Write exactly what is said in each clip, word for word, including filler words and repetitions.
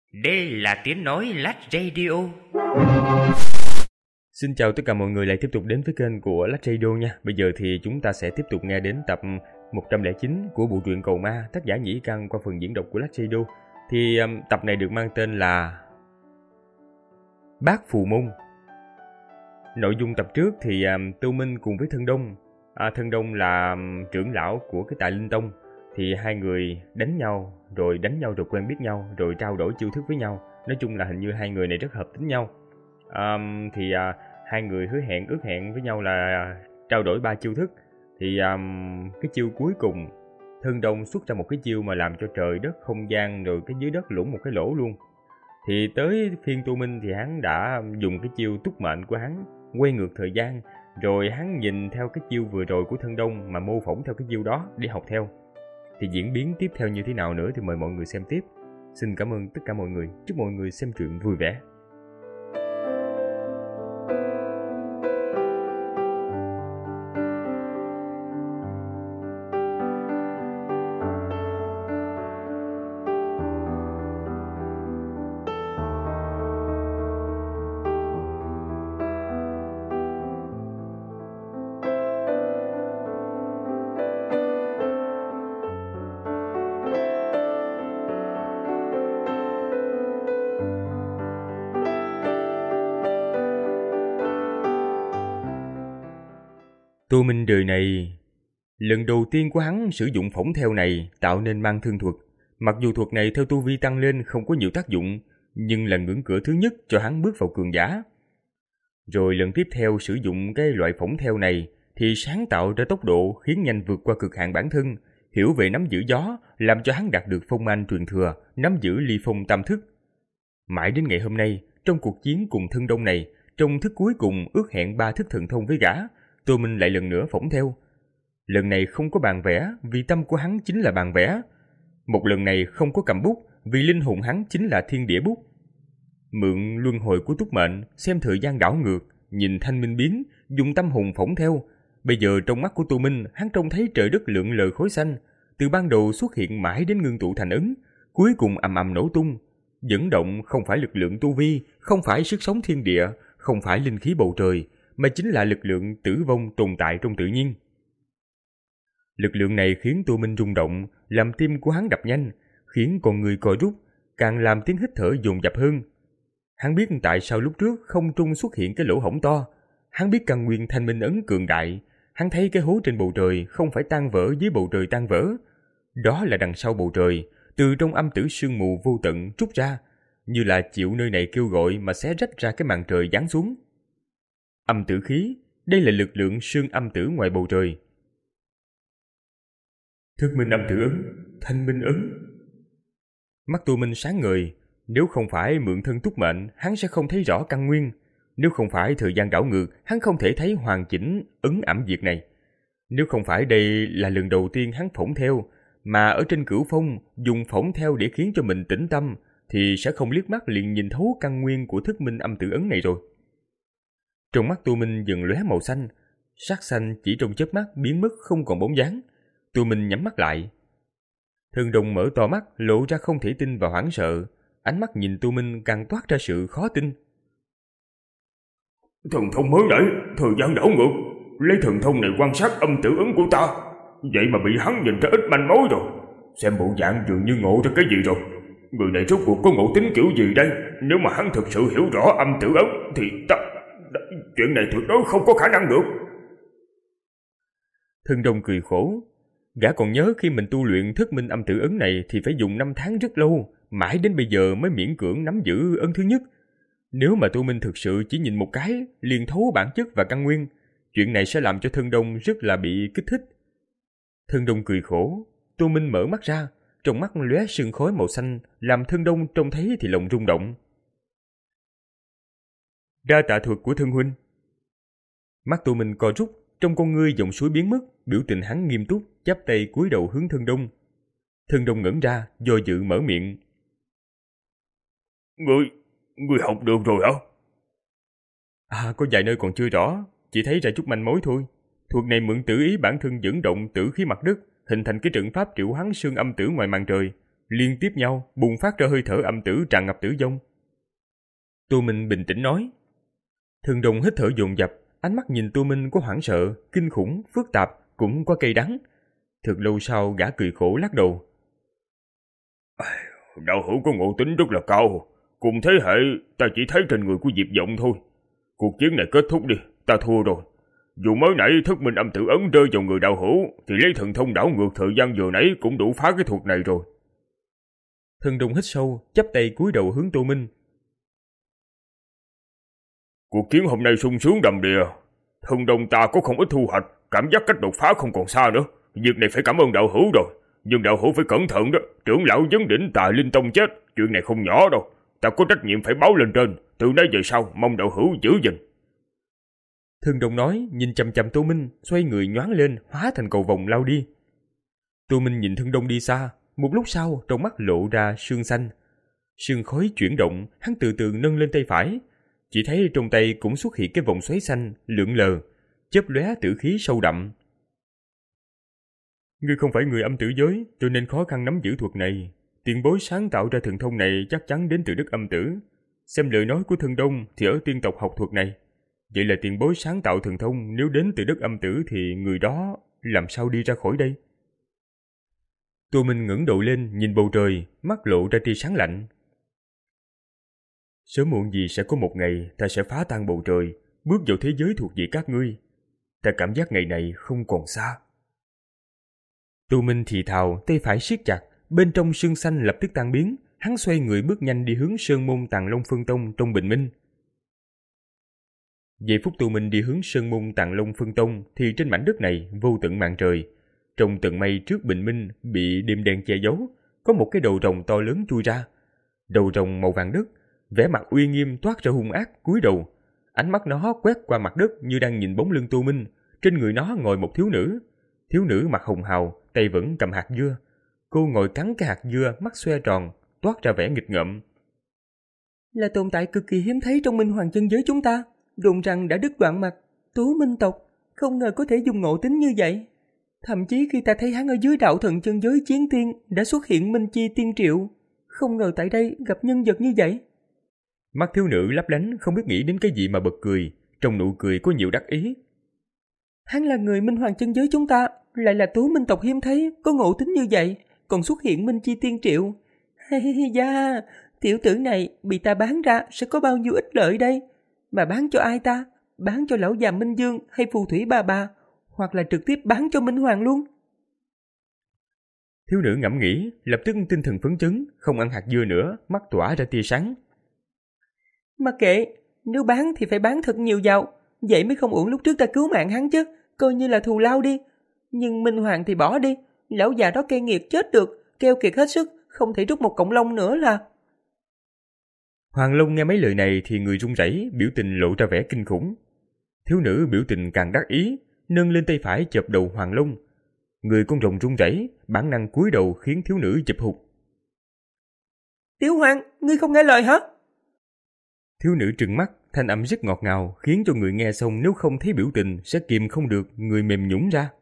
Đây là tiếng nói Lách Radio. Xin chào tất cả mọi người lại tiếp tục đến với kênh của Lách Radio nha. Bây giờ thì chúng ta sẽ tiếp tục nghe đến tập một trăm lẻ chín của bộ truyện Cầu Ma, tác giả Nhĩ Căn qua phần diễn đọc của Lách Radio. Thì um, tập này được mang tên là Bát Phù Môn. Nội dung tập trước thì um, Tô Minh cùng với Thân Đông, à, Thân Đông là um, trưởng lão của cái Tại Linh Tông, thì hai người đánh nhau, rồi đánh nhau rồi quen biết nhau, rồi trao đổi chiêu thức với nhau. Nói chung là hình như hai người này rất hợp tính nhau. Um, thì uh, hai người hứa hẹn ước hẹn với nhau là trao đổi ba chiêu thức. Thì um, cái chiêu cuối cùng, Thân Đông xuất ra một cái chiêu mà làm cho trời đất không gian rồi cái dưới đất lủng một cái lỗ luôn. Thì tới phiên Tô Minh thì hắn đã dùng cái chiêu túc mệnh của hắn quay ngược thời gian, rồi hắn nhìn theo cái chiêu vừa rồi của Thân Đông mà mô phỏng theo cái chiêu đó để học theo. Thì diễn biến tiếp theo như thế nào nữa thì mời mọi người xem tiếp. Xin cảm ơn tất cả mọi người. Chúc mọi người xem truyện vui vẻ. Tô Minh đời này, lần đầu tiên của hắn sử dụng phỏng theo này tạo nên mang thương thuật. Mặc dù thuật này theo tu vi tăng lên không có nhiều tác dụng, nhưng là ngưỡng cửa thứ nhất cho hắn bước vào cường giả. Rồi lần tiếp theo sử dụng cái loại phỏng theo này thì sáng tạo ra tốc độ khiến nhanh vượt qua cực hạn bản thân, hiểu về nắm giữ gió, làm cho hắn đạt được phong anh truyền thừa, nắm giữ ly phong tam thức. Mãi đến ngày hôm nay, trong cuộc chiến cùng Thân Đông này, trong thức cuối cùng ước hẹn ba thức thần thông với gã, Tô Minh lại lần nữa phỏng theo. Lần này không có bàn vẽ vì tâm của hắn chính là bàn vẽ. Một lần này không có cầm bút vì linh hồn hắn chính là thiên địa bút. Mượn luân hồi của túc mệnh, xem thời gian đảo ngược, nhìn thanh minh biến, dùng tâm hồn phỏng theo. Bây giờ trong mắt của Tô Minh, hắn trông thấy trời đất lượn lờ khối xanh, từ ban đầu xuất hiện mãi đến ngưng tụ thành ấn, cuối cùng ầm ầm nổ tung. Dẫn động không phải lực lượng tu vi, không phải sức sống thiên địa, không phải linh khí bầu trời, mà chính là lực lượng tử vong tồn tại trong tự nhiên. Lực lượng này khiến Tô Minh rung động, làm tim của hắn đập nhanh, khiến con người co rút, càng làm tiếng hít thở dồn dập hơn. Hắn biết tại sao lúc trước không trung xuất hiện cái lỗ hổng to, hắn biết căn nguyên thanh minh ấn cường đại, hắn thấy cái hố trên bầu trời không phải tan vỡ dưới bầu trời tan vỡ. Đó là đằng sau bầu trời, từ trong âm tử sương mù vô tận trút ra, như là chịu nơi này kêu gọi mà xé rách ra cái màn trời giáng xuống. Âm tử khí, đây là lực lượng sương âm tử ngoài bầu trời. Thức minh âm tử ấn, thanh minh ấn. Mắt Tô Minh sáng ngời, nếu không phải mượn thân túc mệnh, hắn sẽ không thấy rõ căn nguyên. Nếu không phải thời gian đảo ngược, hắn không thể thấy hoàn chỉnh ấn ẩm diệt này. Nếu không phải đây là lần đầu tiên hắn phỏng theo, mà ở trên Cửu Phong dùng phỏng theo để khiến cho mình tĩnh tâm, thì sẽ không liếc mắt liền nhìn thấu căn nguyên của thức minh âm tử ấn này rồi. Trong mắt Tô Minh dần lóe màu xanh, sắc xanh chỉ trong chớp mắt biến mất không còn bóng dáng. Tô Minh nhắm mắt lại. Thân Đông mở to mắt, lộ ra không thể tin và hoảng sợ, ánh mắt nhìn Tô Minh càng toát ra sự khó tin. Thần thông mới nãy, thời gian đảo ngược, lấy thần thông này quan sát âm tử ấn của ta, vậy mà bị hắn nhìn ra ít manh mối rồi. Xem bộ dạng dường như ngộ ra cái gì rồi. Người này rốt cuộc có ngộ tính kiểu gì đây? Nếu mà hắn thực sự hiểu rõ âm tử ấn thì ta... chuyện này tuyệt đối không có khả năng được. Thân Đông cười khổ. Gã còn nhớ khi mình tu luyện thức minh âm tử ấn này thì phải dùng năm tháng rất lâu, mãi đến bây giờ mới miễn cưỡng nắm giữ ấn thứ nhất. Nếu mà Tô Minh thực sự chỉ nhìn một cái liền thấu bản chất và căn nguyên, chuyện này sẽ làm cho Thân Đông rất là bị kích thích. Thân Đông cười khổ. Tô Minh mở mắt ra, trong mắt lóe sương khói màu xanh, làm Thân Đông trông thấy thì lòng rung động. Đa tạ thuật của Thân huynh. Mắt Tô Minh co rút, trong con ngươi dòng suối biến mất, biểu tình hắn nghiêm túc, chắp tay cúi đầu hướng Thân Đông. Thân Đông ngẩn ra, do dự mở miệng. Ngươi, ngươi học được rồi hả? À, có vài nơi còn chưa rõ, chỉ thấy ra chút manh mối thôi. Thuật này mượn tử ý bản thân dẫn động tử khí mặt đất, hình thành cái trận pháp triệu hoán sương âm tử ngoài màn trời. liên tiếp nhau bùng phát ra hơi thở âm tử tràn ngập tử vong. Tô Minh bình tĩnh nói. Thường Đồng hít thở dồn dập, ánh mắt nhìn Tô Minh có hoảng sợ, kinh khủng, phức tạp, cũng có cay đắng. Thật lâu sau gã cười khổ lắc đầu. Đạo hữu có ngộ tính rất là cao. Cùng thế hệ ta chỉ thấy trên người của Diệp Vọng thôi. Cuộc chiến này kết thúc đi, ta thua rồi. Dù mới nãy thức minh âm tử ấn rơi vào người đạo hữu, thì lấy thần thông đảo ngược thời gian vừa nãy cũng đủ phá cái thuật này rồi. Thần Đồng hít sâu, chắp tay cúi đầu hướng Tô Minh. Cuộc chiến hôm nay sung sướng đầm đìa. Thần Đồng ta có không ít thu hoạch, cảm giác cách đột phá không còn xa nữa. Việc này phải cảm ơn đạo hữu rồi. Nhưng đạo hữu phải cẩn thận đó. Trưởng lão vấn đỉnh Tà Linh Tông chết, chuyện này không nhỏ đâu. Ta có trách nhiệm phải báo lên trên. Từ nay về sau mong đạo hữu giữ gìn. Thường Đồng nói, nhìn chằm chằm Tô Minh, xoay người nhoáng lên, hóa thành cầu vồng lao đi. Tô Minh nhìn Thương Đông đi xa, một lúc sau trong mắt lộ ra sương xanh. Sương khói chuyển động, hắn từ từ nâng lên tay phải. Chỉ thấy trong tay cũng xuất hiện cái vòng xoáy xanh, lượn lờ, chớp lóe tử khí sâu đậm. Ngươi không phải người âm tử giới, cho nên khó khăn nắm giữ thuật này. Tiền bối sáng tạo ra thần thông này chắc chắn đến từ đất âm tử. Xem lời nói của Thương Đông thì ở tiên tộc học thuật này. Vậy là tiền bối sáng tạo thần thông nếu đến từ đất âm tử thì người đó làm sao đi ra khỏi đây? Tô Minh ngẩng đầu lên nhìn bầu trời, mắt lộ ra tia sáng lạnh. Sớm muộn gì sẽ có một ngày ta sẽ phá tan bầu trời, bước vào thế giới thuộc về các ngươi. Ta cảm giác ngày này không còn xa. Tô Minh thì thào, tay phải siết chặt, bên trong sương xanh lập tức tan biến, hắn xoay người bước nhanh đi hướng Sơn Môn Tàng Long Phân Tông trong bình minh. Giây phút Tô Minh đi hướng Sơn Môn Tàng Long Phân Tông thì trên mảnh đất này vô tận màn trời, trong tầng mây trước bình minh bị đêm đen che giấu, có một cái đầu rồng to lớn chui ra. Đầu rồng màu vàng đất, vẻ mặt uy nghiêm toát ra hung ác, cúi đầu, ánh mắt nó quét qua mặt đất như đang nhìn bóng lưng Tô Minh. Trên người nó ngồi một thiếu nữ, thiếu nữ mặt hồng hào, tay vẫn cầm hạt dưa. Cô ngồi cắn cái hạt dưa, mắt xoe tròn, toát ra vẻ nghịch ngợm. Là tồn tại cực kỳ hiếm thấy trong Minh Hoàng chân giới chúng ta, đồn rằng đã đứt đoạn mặt, Tú Minh tộc, không ngờ có thể dùng ngộ tính như vậy. Thậm chí khi ta thấy hắn ở dưới đạo thần chân giới chiến tiên đã xuất hiện Minh Chi tiên triệu, không ngờ tại đây gặp nhân vật như vậy. Mắt thiếu nữ lấp lánh, không biết nghĩ đến cái gì mà bật cười, trong nụ cười có nhiều đắc ý. Hắn là người Minh Hoàng chân giới chúng ta, lại là Tú Minh tộc hiếm thấy, có ngộ tính như vậy, còn xuất hiện Minh Chi tiên triệu. Hay da, tiểu tử này bị ta bán ra sẽ có bao nhiêu ích lợi đây? Mà bán cho ai ta? Bán cho lão già Minh Dương hay phù thủy bà bà? Hoặc là trực tiếp bán cho Minh Hoàng luôn? Thiếu nữ ngẫm nghĩ, lập tức tinh thần phấn chấn, không ăn hạt dưa nữa, mắt tỏa ra tia sáng. Mà kệ, nếu bán thì phải bán thật nhiều giàu, vậy mới không uổng lúc trước ta cứu mạng hắn chứ, coi như là thù lao đi. Nhưng Minh Hoàng thì bỏ đi, lão già đó cay nghiệt chết được, keo kiệt hết sức, không thể rút một cọng lông nữa là. Hoàng Long nghe mấy lời này thì người run rẩy, biểu tình lộ ra vẻ kinh khủng. Thiếu nữ biểu tình càng đắc ý, nâng lên tay phải chộp đầu Hoàng Long. Người con rồng run rẩy, bản năng cúi đầu khiến thiếu nữ chụp hụt. Tiểu Hoàng, ngươi không nghe lời hả? Thiếu nữ trừng mắt, thanh âm rất ngọt ngào, khiến cho người nghe xong nếu không thấy biểu tình sẽ kìm không được, người mềm nhũn ra.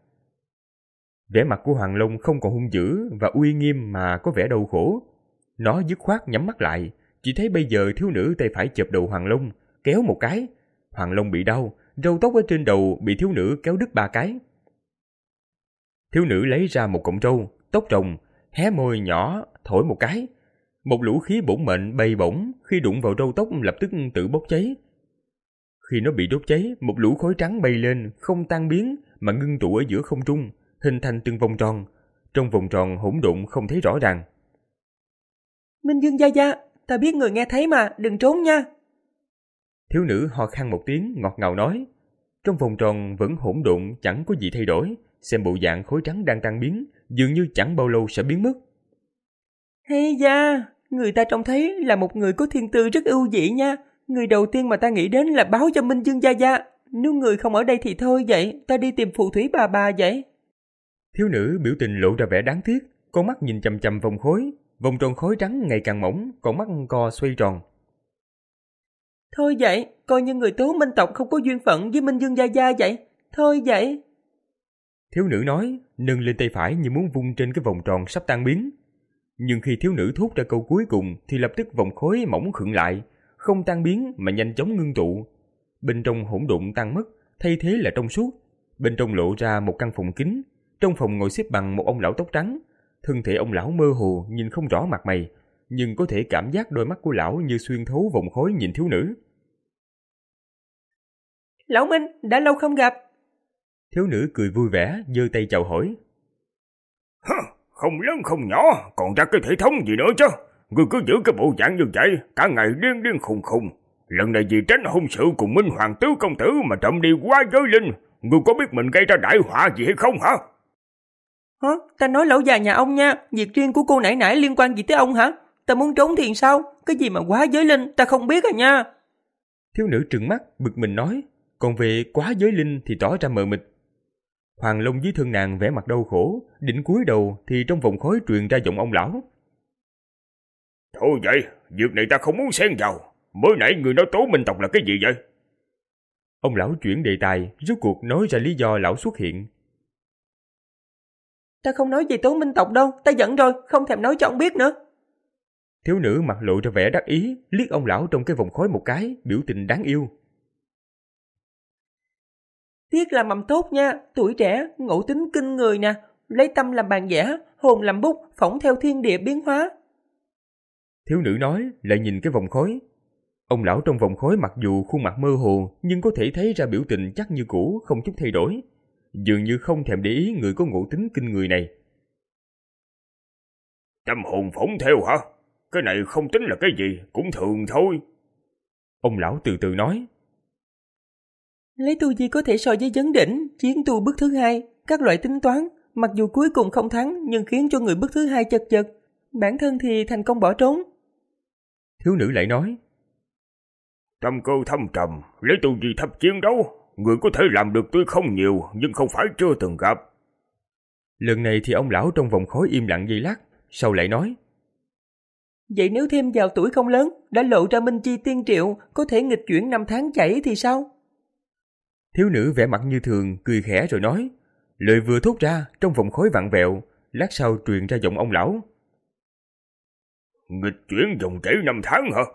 Vẻ mặt của Hoàng Long không còn hung dữ và uy nghiêm mà có vẻ đau khổ. Nó dứt khoát nhắm mắt lại, chỉ thấy bây giờ thiếu nữ tay phải chộp đầu Hoàng Long, kéo một cái. Hoàng Long bị đau, râu tóc ở trên đầu bị thiếu nữ kéo đứt ba cái. Thiếu nữ lấy ra một cọng râu, tóc rồng, hé môi nhỏ, thổi một cái. Một lũ khí bổn mệnh bay bổng, khi đụng vào râu tóc lập tức tự bốc cháy. Khi nó bị đốt cháy, một lũ khói trắng bay lên, không tan biến mà ngưng tụ ở giữa không trung, hình thành từng vòng tròn. Trong vòng tròn hỗn độn không thấy rõ ràng. Minh Dương gia gia, ta biết người nghe thấy mà, đừng trốn nha. Thiếu nữ ho khan một tiếng, ngọt ngào nói. Trong vòng tròn vẫn hỗn độn, chẳng có gì thay đổi, xem bộ dạng khối trắng đang tan biến, dường như chẳng bao lâu sẽ biến mất. Hay da, người ta trông thấy là một người có thiên tư rất ưu dị nha. Người đầu tiên mà ta nghĩ đến là báo cho Minh Dương gia gia. Nếu người không ở đây thì thôi vậy, ta đi tìm phù thủy bà bà vậy. Thiếu nữ biểu tình lộ ra vẻ đáng tiếc, con mắt nhìn chằm chằm vòng khối, vòng tròn khối trắng ngày càng mỏng, con mắt co xoay tròn. Thôi vậy, coi như người Tố Minh tộc không có duyên phận với Minh Dương gia gia vậy. Thôi vậy. Thiếu nữ nói, nâng lên tay phải như muốn vung trên cái vòng tròn sắp tan biến. Nhưng khi thiếu nữ thốt ra câu cuối cùng thì lập tức vòng khói mỏng khựng lại, không tan biến mà nhanh chóng ngưng tụ. Bên trong hỗn độn tan mất, thay thế là trong suốt. Bên trong lộ ra một căn phòng kín. Trong phòng ngồi xếp bằng một ông lão tóc trắng. Thân thể ông lão mơ hồ, nhìn không rõ mặt mày, nhưng có thể cảm giác đôi mắt của lão như xuyên thấu vòng khói nhìn thiếu nữ. Lão Minh, đã lâu không gặp. Thiếu nữ cười vui vẻ, giơ tay chào hỏi. Hơ, không lớn không nhỏ, còn ra cái thể thống gì nữa chứ. Ngươi cứ giữ cái bộ dạng như vậy, cả ngày điên điên khùng khùng. Lần này vì tránh hôn sự cùng Minh Hoàng tứ công tử mà trộm đi quá giới linh. Ngươi có biết mình gây ra đại họa gì hay không hả? Hả? Ta nói lão già nhà ông nha, việc riêng của cô nãy nãy liên quan gì tới ông hả? Ta muốn trốn thì sao? Cái gì mà quá giới linh, ta không biết à nha. Thiếu nữ trừng mắt, bực mình nói, còn về quá giới linh thì tỏ ra mờ mịt. Hoàng Long dưới thân nàng vẻ mặt đau khổ, định cúi đầu thì trong vòng khói truyền ra giọng ông lão. Thôi vậy, việc này ta không muốn xen vào. Mới nãy người nói Tố Minh tộc là cái gì vậy? Ông lão chuyển đề tài, rốt cuộc nói ra lý do lão xuất hiện. Ta không nói về Tố Minh tộc đâu, ta giận rồi, không thèm nói cho ông biết nữa. Thiếu nữ mặt lộ ra vẻ đắc ý, liếc ông lão trong cái vòng khói một cái, biểu tình đáng yêu. Tiếc là mầm tốt nha, tuổi trẻ, ngộ tính kinh người nè, lấy tâm làm bàn vẽ, hồn làm bút, phỏng theo thiên địa biến hóa. Thiếu nữ nói, lại nhìn cái vòng khói. Ông lão trong vòng khói mặc dù khuôn mặt mơ hồ, nhưng có thể thấy ra biểu tình chắc như cũ, không chút thay đổi. Dường như không thèm để ý người có ngộ tính kinh người này. Tâm hồn phỏng theo hả? Cái này không tính là cái gì, cũng thường thôi. Ông lão từ từ nói. Lấy tu vi có thể so với vấn đỉnh, chiến tu bước thứ hai, các loại tính toán, mặc dù cuối cùng không thắng nhưng khiến cho người bước thứ hai chật vật. Bản thân thì thành công bỏ trốn. Thiếu nữ lại nói. Tâm cơ thâm trầm, lấy tu vi thấp chiến đấu, người có thể làm được tuy không nhiều nhưng không phải chưa từng gặp. Lần này thì ông lão trong vòng khói im lặng giây lát, sau lại nói. Vậy nếu thêm vào tuổi không lớn, đã lộ ra minh chi tiên triệu, có thể nghịch chuyển năm tháng chảy thì sao? Thiếu nữ vẻ mặt như thường, cười khẽ rồi nói. Lời vừa thốt ra, trong vòng khói vặn vẹo, lát sau truyền ra giọng ông lão. Nghịch chuyển dòng chảy năm tháng hả?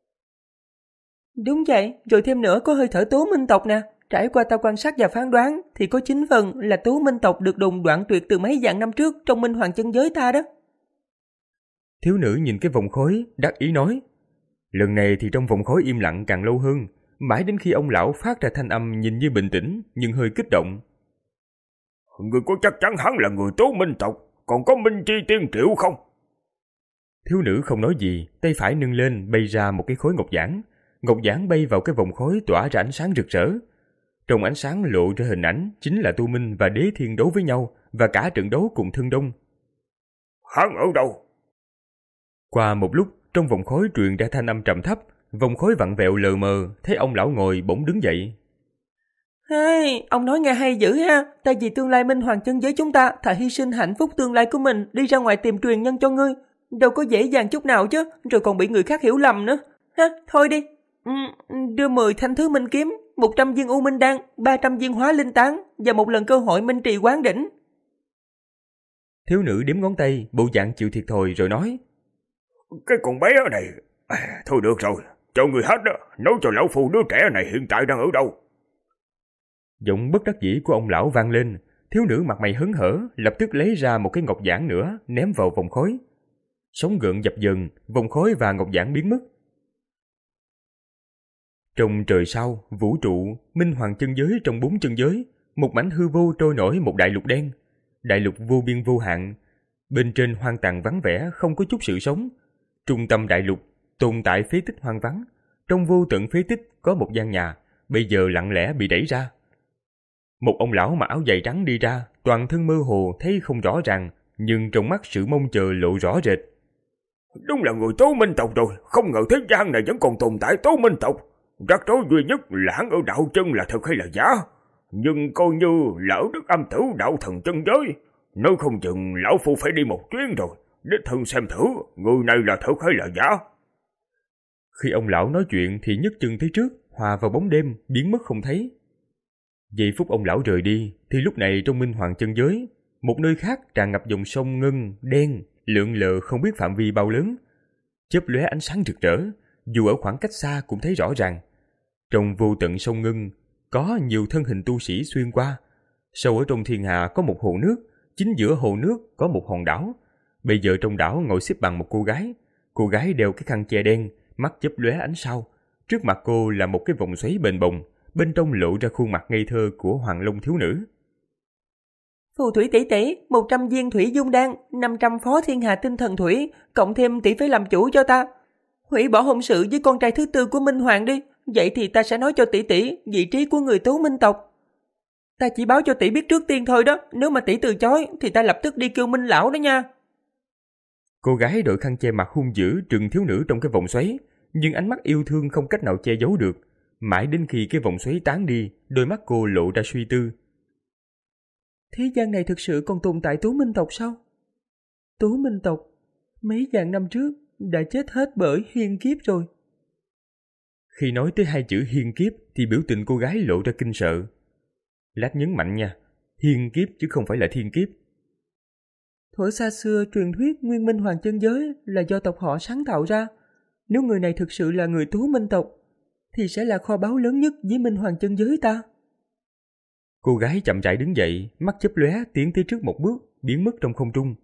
Đúng vậy, rồi thêm nữa có hơi thở Tố Minh tộc nè. Trải qua ta quan sát và phán đoán thì có chín phần là Tố Minh tộc được đồn đoạn tuyệt từ mấy vạn năm trước trong Minh Hoàng chân giới ta đó. Thiếu nữ nhìn cái vòng khói, đắc ý nói. Lần này thì trong vòng khói im lặng càng lâu hơn, mãi đến khi ông lão phát ra thanh âm nhìn như bình tĩnh nhưng hơi kích động. Người có chắc chắn hắn là người Tố Minh tộc, còn có Minh Chi tiên triệu không? Thiếu nữ không nói gì, tay phải nâng lên bay ra một cái khối ngọc giản. Ngọc giản bay vào cái vòng khói tỏa ra ánh sáng rực rỡ. Trong ánh sáng lộ ra hình ảnh chính là Tu Minh và Đế Thiên đấu với nhau và cả trận đấu cùng Thương Đông. Hắn ở đâu? Qua một lúc, trong vòng khói truyền ra thanh âm trầm thấp, vòng khói vặn vẹo lờ mờ, thấy ông lão ngồi bỗng đứng dậy. Hey, ông nói nghe hay dữ ha, ta vì tương lai Minh Hoàng chân giới chúng ta, thà hy sinh hạnh phúc tương lai của mình đi ra ngoài tìm truyền nhân cho ngươi, đâu có dễ dàng chút nào chứ, rồi còn bị người khác hiểu lầm nữa. Ha, thôi đi, ừ, đưa mười thanh thứ minh kiếm, một trăm viên u minh đan, ba trăm viên hóa linh tán và một lần cơ hội minh trì quán đỉnh. Thiếu nữ đếm ngón tay, bộ dạng chịu thiệt thòi rồi nói. Cái con bé này, à, thôi được rồi, cho người hết đó, nói cho lão phu đứa trẻ này hiện tại đang ở đâu. Giọng bất đắc dĩ của ông lão vang lên, thiếu nữ mặt mày hớn hở, lập tức lấy ra một cái ngọc giản nữa, ném vào vòng khói. Sóng gợn dập dần, vòng khói và ngọc giản biến mất. Trong trời sao, vũ trụ, Minh Hoàng chân giới trong bốn chân giới, một mảnh hư vô trôi nổi một đại lục đen. Đại lục vô biên vô hạn, bên trên hoang tàn vắng vẻ không có chút sự sống. Trung tâm đại lục tồn tại phế tích hoang vắng, trong vô tận phế tích có một gian nhà, bây giờ lặng lẽ bị đẩy ra. Một ông lão mặc áo dày trắng đi ra, toàn thân mơ hồ thấy không rõ ràng, nhưng trong mắt sự mong chờ lộ rõ rệt. Đúng là người Tố Minh tộc rồi, không ngờ thế gian này vẫn còn tồn tại Tố Minh tộc. Rắc rối duy nhất là hắn ở đạo chân là thật hay là giả, nhưng coi như là ở Đức Âm Tử đạo thần chân giới, nếu không chừng lão phu phải đi một chuyến rồi, đích thân xem thử người này là thật hay là giả. Khi ông lão nói chuyện thì nhấc chân tới trước, hòa vào bóng đêm, biến mất không thấy. Giây phút ông lão rời đi, thì lúc này trong Minh Hoàng chân giới, một nơi khác tràn ngập dòng sông ngân, đen, lượn lờ không biết phạm vi bao lớn, chớp lóe ánh sáng rực rỡ, dù ở khoảng cách xa cũng thấy rõ ràng. Trong vô tận sông ngân, có nhiều thân hình tu sĩ xuyên qua. Sâu ở trong thiên hà có một hồ nước, chính giữa hồ nước có một hòn đảo. Bây giờ trong đảo ngồi xếp bằng một cô gái. Cô gái đeo cái khăn che đen, mắt chớp lóe ánh sao. Trước mặt cô là một cái vòng xoáy bềnh bồng, bên trong lộ ra khuôn mặt ngây thơ của Hoàng Long thiếu nữ. Phù thủy tỷ tỷ, một trăm viên thủy dung đan, năm trăm phó thiên hà tinh thần thủy, cộng thêm tỷ phải làm chủ cho ta. Hủy bỏ hôn sự với con trai thứ tư của Minh Hoàng đi, vậy thì ta sẽ nói cho tỷ tỷ vị trí của người Tố Minh tộc. Ta chỉ báo cho tỷ biết trước tiên thôi đó, nếu mà tỷ từ chối thì ta lập tức đi kêu Minh lão đó nha. Cô gái đội khăn che mặt hung dữ trừng thiếu nữ trong cái vòng xoáy, nhưng ánh mắt yêu thương không cách nào che giấu được. Mãi đến khi cái vòng xoáy tán đi, đôi mắt cô lộ ra suy tư. Thế gian này thực sự còn tồn tại Tố Minh tộc sao? Tố Minh tộc mấy vạn năm trước đã chết hết bởi hiên kiếp rồi. Khi nói tới hai chữ hiên kiếp thì biểu tình cô gái lộ ra kinh sợ. Lát nhấn mạnh nha, hiên kiếp chứ không phải là thiên kiếp. Thuở xa xưa truyền thuyết Nguyên Minh Hoàng chân giới là do tộc họ sáng tạo ra. Nếu người này thực sự là người Tố Minh tộc thì sẽ là kho báu lớn nhất với Minh Hoàng chân giới ta. Cô gái chậm rãi đứng dậy, mắt chớp lóe tiến tới trước một bước, biến mất trong không trung.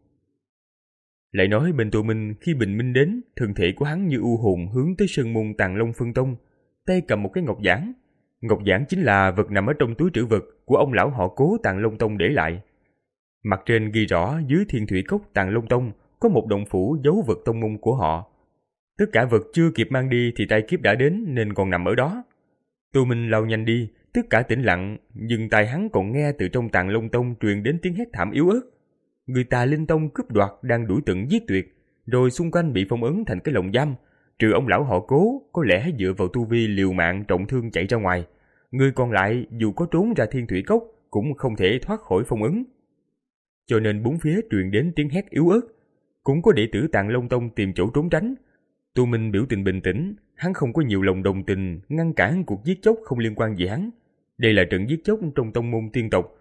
Lại nói bên Tô Minh, khi bình minh đến, thân thể của hắn như u hồn hướng tới sơn môn Tàng Long Phân Tông, tay cầm một cái ngọc giản. Ngọc giản chính là vật nằm ở trong túi trữ vật của ông lão họ Cố Tàng Long Tông để lại. Mặt trên ghi rõ dưới Thiên Thủy Cốc Tàng Long Tông có một động phủ giấu vật tông môn của họ. Tất cả vật chưa kịp mang đi thì tai kiếp đã đến nên còn nằm ở đó. Tô Minh lao nhanh đi, tất cả tĩnh lặng, nhưng tai hắn còn nghe từ trong Tàng Long Tông truyền đến tiếng hét thảm yếu ớt. Người Tà Linh Tông cướp đoạt đang đuổi tận giết tuyệt, rồi xung quanh bị phong ấn thành cái lồng giam, trừ ông lão họ Cố có lẽ dựa vào tu vi liều mạng trọng thương chạy ra ngoài. Người còn lại dù có trốn ra Thiên Thủy Cốc cũng không thể thoát khỏi phong ấn. Cho nên bốn phía truyền đến tiếng hét yếu ớt. Cũng có đệ tử Tàng Long Tông tìm chỗ trốn tránh. Tô Minh biểu tình bình tĩnh, hắn không có nhiều lòng đồng tình ngăn cản cuộc giết chóc không liên quan gì hắn. Đây là trận giết chóc trong tông môn tiên tộc.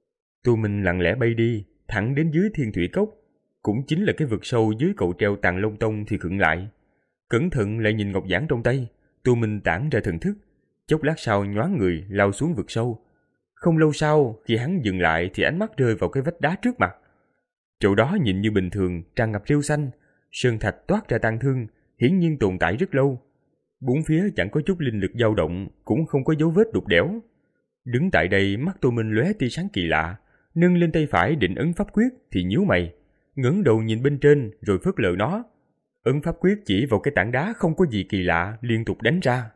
Tô Minh lặng lẽ bay đi, thẳng đến dưới Thiên Thủy Cốc, cũng chính là cái vực sâu dưới cầu treo Tàng Long Tông thì khựng lại. Cẩn thận lại nhìn ngọc giản trong tay, Tô Minh tản ra thần thức, chốc lát sau nhoáng người lao xuống vực sâu. Không lâu sau, khi hắn dừng lại thì ánh mắt rơi vào cái vách đá trước mặt. Chỗ đó nhìn như bình thường, tràn ngập rêu xanh, sơn thạch toát ra tang thương, hiển nhiên tồn tại rất lâu. Bốn phía chẳng có chút linh lực dao động, cũng không có dấu vết đục đẽo. Đứng tại đây, mắt Tô Minh lóe tia sáng kỳ lạ, nâng lên tay phải định ấn pháp quyết thì nhíu mày, ngẩng đầu nhìn bên trên rồi phớt lờ nó. Ấn pháp quyết chỉ vào cái tảng đá không có gì kỳ lạ liên tục đánh ra.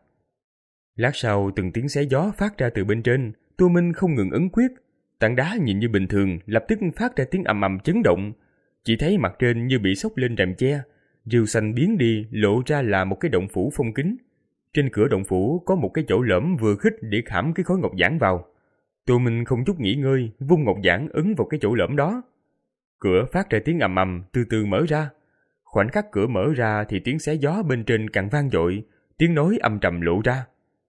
Lát sau từng tiếng xé gió phát ra từ bên trên, Tô Minh không ngừng ấn quyết. Tảng đá nhìn như bình thường lập tức phát ra tiếng ầm ầm chấn động. Chỉ thấy mặt trên như bị xốc lên rèm che, rêu xanh biến đi lộ ra là một cái động phủ phong kín. Trên cửa động phủ có một cái chỗ lõm vừa khít để khảm cái khối ngọc giản vào. Tô Minh không chút nghỉ ngơi vung ngọc giản ấn vào cái chỗ lõm đó. Cửa phát ra tiếng ầm ầm từ từ mở ra. Khoảnh khắc cửa mở ra thì tiếng xé gió bên trên càng vang dội, tiếng nói âm trầm lộ ra.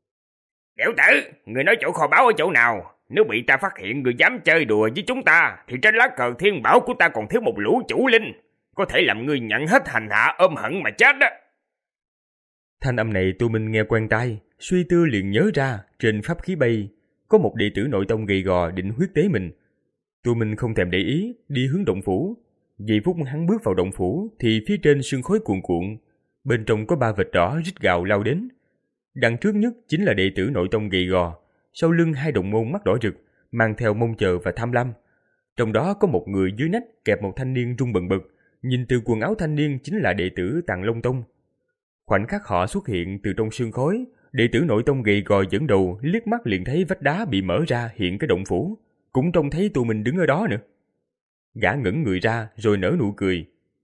Tiểu tử, người nói chỗ kho báu ở chỗ nào? Nếu bị ta phát hiện người dám chơi đùa với chúng ta thì trên lá cờ thiên bảo của ta còn thiếu một lũ chủ linh, có thể làm người nhận hết hành hạ ôm hận mà chết đó. Thanh âm này Tô Minh nghe quen tai, suy tư liền nhớ ra trên pháp khí bay có một đệ tử nội tông gầy gò định huyết tế mình. Tô Minh không thèm để ý, đi hướng động phủ. Giây phút hắn bước vào động phủ thì phía trên sương khói cuồn cuộn, bên trong có ba vệt đỏ rít gào lao đến. Đằng trước nhất chính là đệ tử nội tông gầy gò, sau lưng hai đồng môn mắt đỏ rực, mang theo mong chờ và tham lam. Trong đó có một người dưới nách kẹp một thanh niên rung bần bật, nhìn từ quần áo thanh niên chính là đệ tử Tàng Long Tông. Khoảnh khắc họ xuất hiện từ trong sương khói, đệ tử nội tông gầy gò dẫn đầu liếc mắt liền thấy vách đá bị mở ra hiện cái động phủ, cũng trông thấy Tô Minh đứng ở đó nữa. Gã ngẩng người ra rồi nở nụ cười.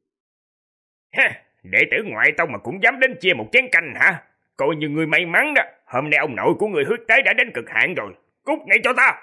Ha, đệ tử ngoại tông mà cũng dám đến chia một chén canh hả? Coi như người may mắn đó, hôm nay ông nội của người huyết tế đã đến cực hạn rồi, cút ngay cho ta.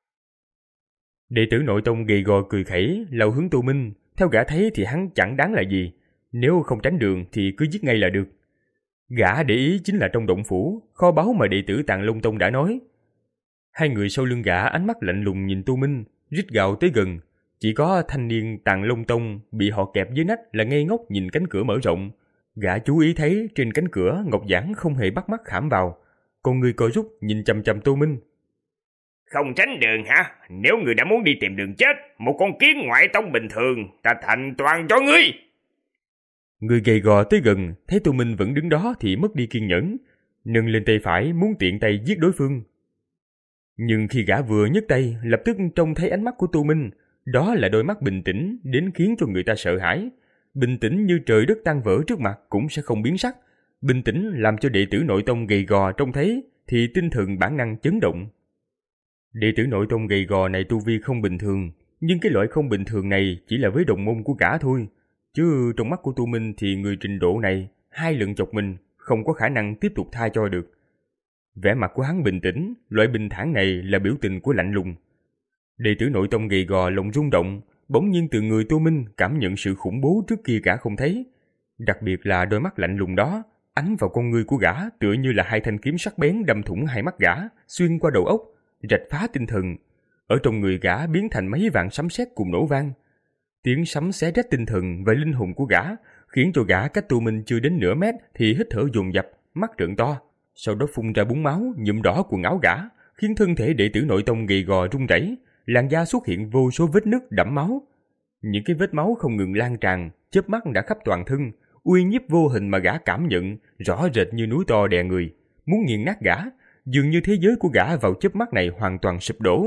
Đệ tử nội tông gầy gò cười khẩy lao hướng Tô Minh, theo gã thấy thì hắn chẳng đáng là gì, nếu không tránh đường thì cứ giết ngay là được. Gã để ý chính là trong động phủ, kho báu mà đệ tử Tàng Long Tông đã nói. Hai người sau lưng gã ánh mắt lạnh lùng nhìn Tô Minh, rít gào tới gần, Chỉ có thanh niên Tàng Long Tông bị họ kẹp dưới nách là ngây ngốc nhìn cánh cửa mở rộng. Gã chú ý thấy trên cánh cửa ngọc giản không hề bắt mắt khảm vào. Con người co rút nhìn chằm chằm Tô Minh. Không tránh đường hả? Nếu người đã muốn đi tìm đường chết, một con kiến ngoại tông bình thường, ta thành toàn cho ngươi. Người gầy gò tới gần, thấy Tô Minh vẫn đứng đó thì mất đi kiên nhẫn, nâng lên tay phải muốn tiện tay giết đối phương. Nhưng khi gã vừa nhấc tay, lập tức trông thấy ánh mắt của Tô Minh, đó là đôi mắt bình tĩnh đến khiến cho người ta sợ hãi. Bình tĩnh như trời đất tan vỡ trước mặt cũng sẽ không biến sắc. Bình tĩnh làm cho đệ tử nội tông gầy gò trông thấy thì tinh thần bản năng chấn động. Đệ tử nội tông gầy gò này tu vi không bình thường, nhưng cái loại không bình thường này chỉ là với đồng môn của gã thôi. Chứ trong mắt của Tô Minh thì người trình độ này hai lần chọc mình không có khả năng tiếp tục tha cho được. Vẻ mặt của hắn bình tĩnh, loại bình thản này là biểu tình của lạnh lùng. Đệ tử nội tông gầy gò lòng rung động, bỗng nhiên từ người Tô Minh cảm nhận sự khủng bố trước kia gã không thấy. Đặc biệt là đôi mắt lạnh lùng đó, ánh vào con ngươi của gã tựa như là hai thanh kiếm sắc bén đâm thủng hai mắt gã, xuyên qua đầu óc, rạch phá tinh thần. Ở trong người gã biến thành mấy vạn sấm sét cùng nổ vang. Tiếng sấm xé rách tinh thần và linh hồn của gã, khiến cho gã cách Tô Minh chưa đến nửa mét thì hít thở dồn dập, mắt trợn to. Sau đó phun ra búng máu nhuộm đỏ quần áo gã, khiến thân thể đệ tử nội tông gầy gò run rẩy, làn da xuất hiện vô số vết nứt đẫm máu. Những cái vết máu không ngừng lan tràn, chớp mắt đã khắp toàn thân, uy nhiếp vô hình mà gã cảm nhận rõ rệt như núi to đè người, muốn nghiền nát gã, dường như thế giới của gã vào chớp mắt này hoàn toàn sụp đổ.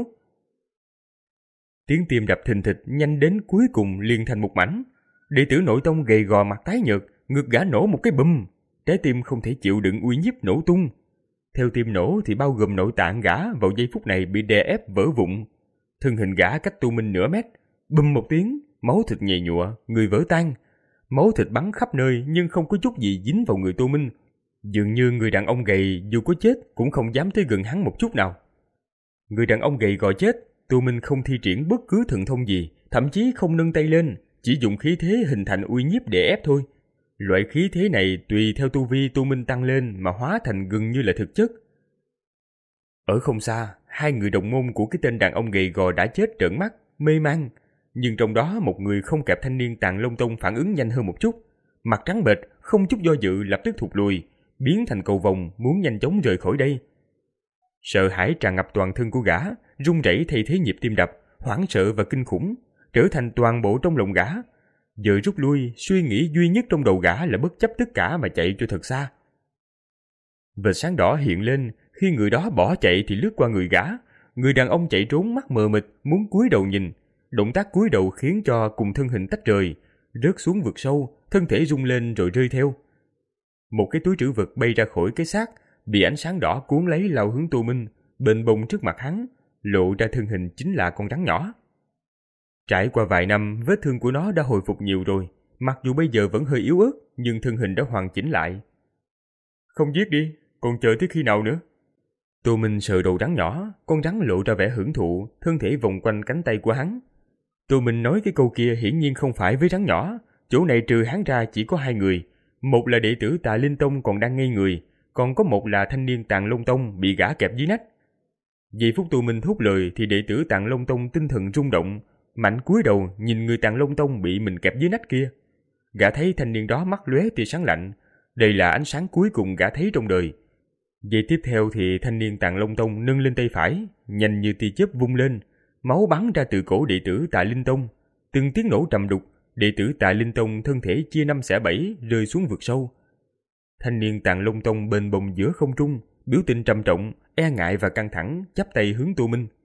Tiếng tim đập thình thịch nhanh đến cuối cùng liền thành một mảnh. Đệ tử nội tông gầy gò mặt tái nhợt, ngực gã nổ một cái bùm, trái tim không thể chịu đựng uy nhiếp nổ tung. Theo tim nổ thì bao gồm nội tạng gã vào giây phút này bị đè ép vỡ vụn. Thân hình gã cách Tô Minh nửa mét, bùm một tiếng, máu thịt nhầy nhụa, người vỡ tan. Máu thịt bắn khắp nơi nhưng không có chút gì dính vào người Tô Minh. Dường như người đàn ông gầy dù có chết cũng không dám tới gần hắn một chút nào. Người đàn ông gầy gò chết, Tô Minh không thi triển bất cứ thần thông gì, thậm chí không nâng tay lên, chỉ dùng khí thế hình thành uy nhiếp để ép thôi. Loại khí thế này tùy theo tu vi Tô Minh tăng lên mà hóa thành gần như là thực chất. Ở không xa, hai người đồng môn của cái tên đàn ông gầy gò đã chết trợn mắt, mê man. Nhưng trong đó một người không kẹp thanh niên Tàng Long Tông phản ứng nhanh hơn một chút. Mặt trắng bệch, không chút do dự lập tức thụt lùi, biến thành cầu vồng muốn nhanh chóng rời khỏi đây. Sợ hãi tràn ngập toàn thân của gã, run rẩy thay thế nhịp tim đập, hoảng sợ và kinh khủng, trở thành toàn bộ trong lòng gã. Giờ rút lui, suy nghĩ duy nhất trong đầu gã là bất chấp tất cả mà chạy cho thật xa. Vệt sáng đỏ hiện lên, khi người đó bỏ chạy thì lướt qua người gã. Người đàn ông chạy trốn mắt mờ mịt, muốn cúi đầu nhìn. Động tác cúi đầu khiến cho cùng thân hình tách rời, rớt xuống vực sâu, thân thể rung lên rồi rơi theo. Một cái túi trữ vật bay ra khỏi cái xác, bị ánh sáng đỏ cuốn lấy lao hướng Tô Minh, bềnh bồng trước mặt hắn, lộ ra thân hình chính là con rắn nhỏ. Trải qua vài năm, vết thương của nó đã hồi phục nhiều rồi, mặc dù bây giờ vẫn hơi yếu ớt, nhưng thân hình đã hoàn chỉnh lại. Không giết đi, còn chờ tới khi nào nữa? Tô Minh sờ đầu rắn nhỏ, con rắn lộ ra vẻ hưởng thụ, thân thể vòng quanh cánh tay của hắn. Tô Minh nói cái câu kia hiển nhiên không phải với rắn nhỏ, chỗ này trừ hắn ra chỉ có hai người, một là đệ tử Tà Linh Tông còn đang ngây người, còn có một là thanh niên Tàng Long Tông bị gã kẹp dưới nách. Giây phút Tô Minh thốt lời thì đệ tử Tàng Long Tông tinh thần rung động, mạnh cúi đầu nhìn người Tàng Long Tông bị mình kẹp dưới nách kia. Gã thấy thanh niên đó mắt lóe tia sáng lạnh, đây là ánh sáng cuối cùng gã thấy trong đời. Giây tiếp theo thì thanh niên Tàng Long Tông nâng lên tay phải, nhanh như tia chớp vung lên, máu bắn ra từ cổ đệ tử Tà Linh Tông, từng tiếng nổ trầm đục, đệ tử Tà Linh Tông thân thể chia năm xẻ bảy rơi xuống vực sâu. Thanh niên Tàng Long Tông bềnh bồng giữa không trung, biểu tình trầm trọng, e ngại và căng thẳng, chắp tay hướng Tô Minh.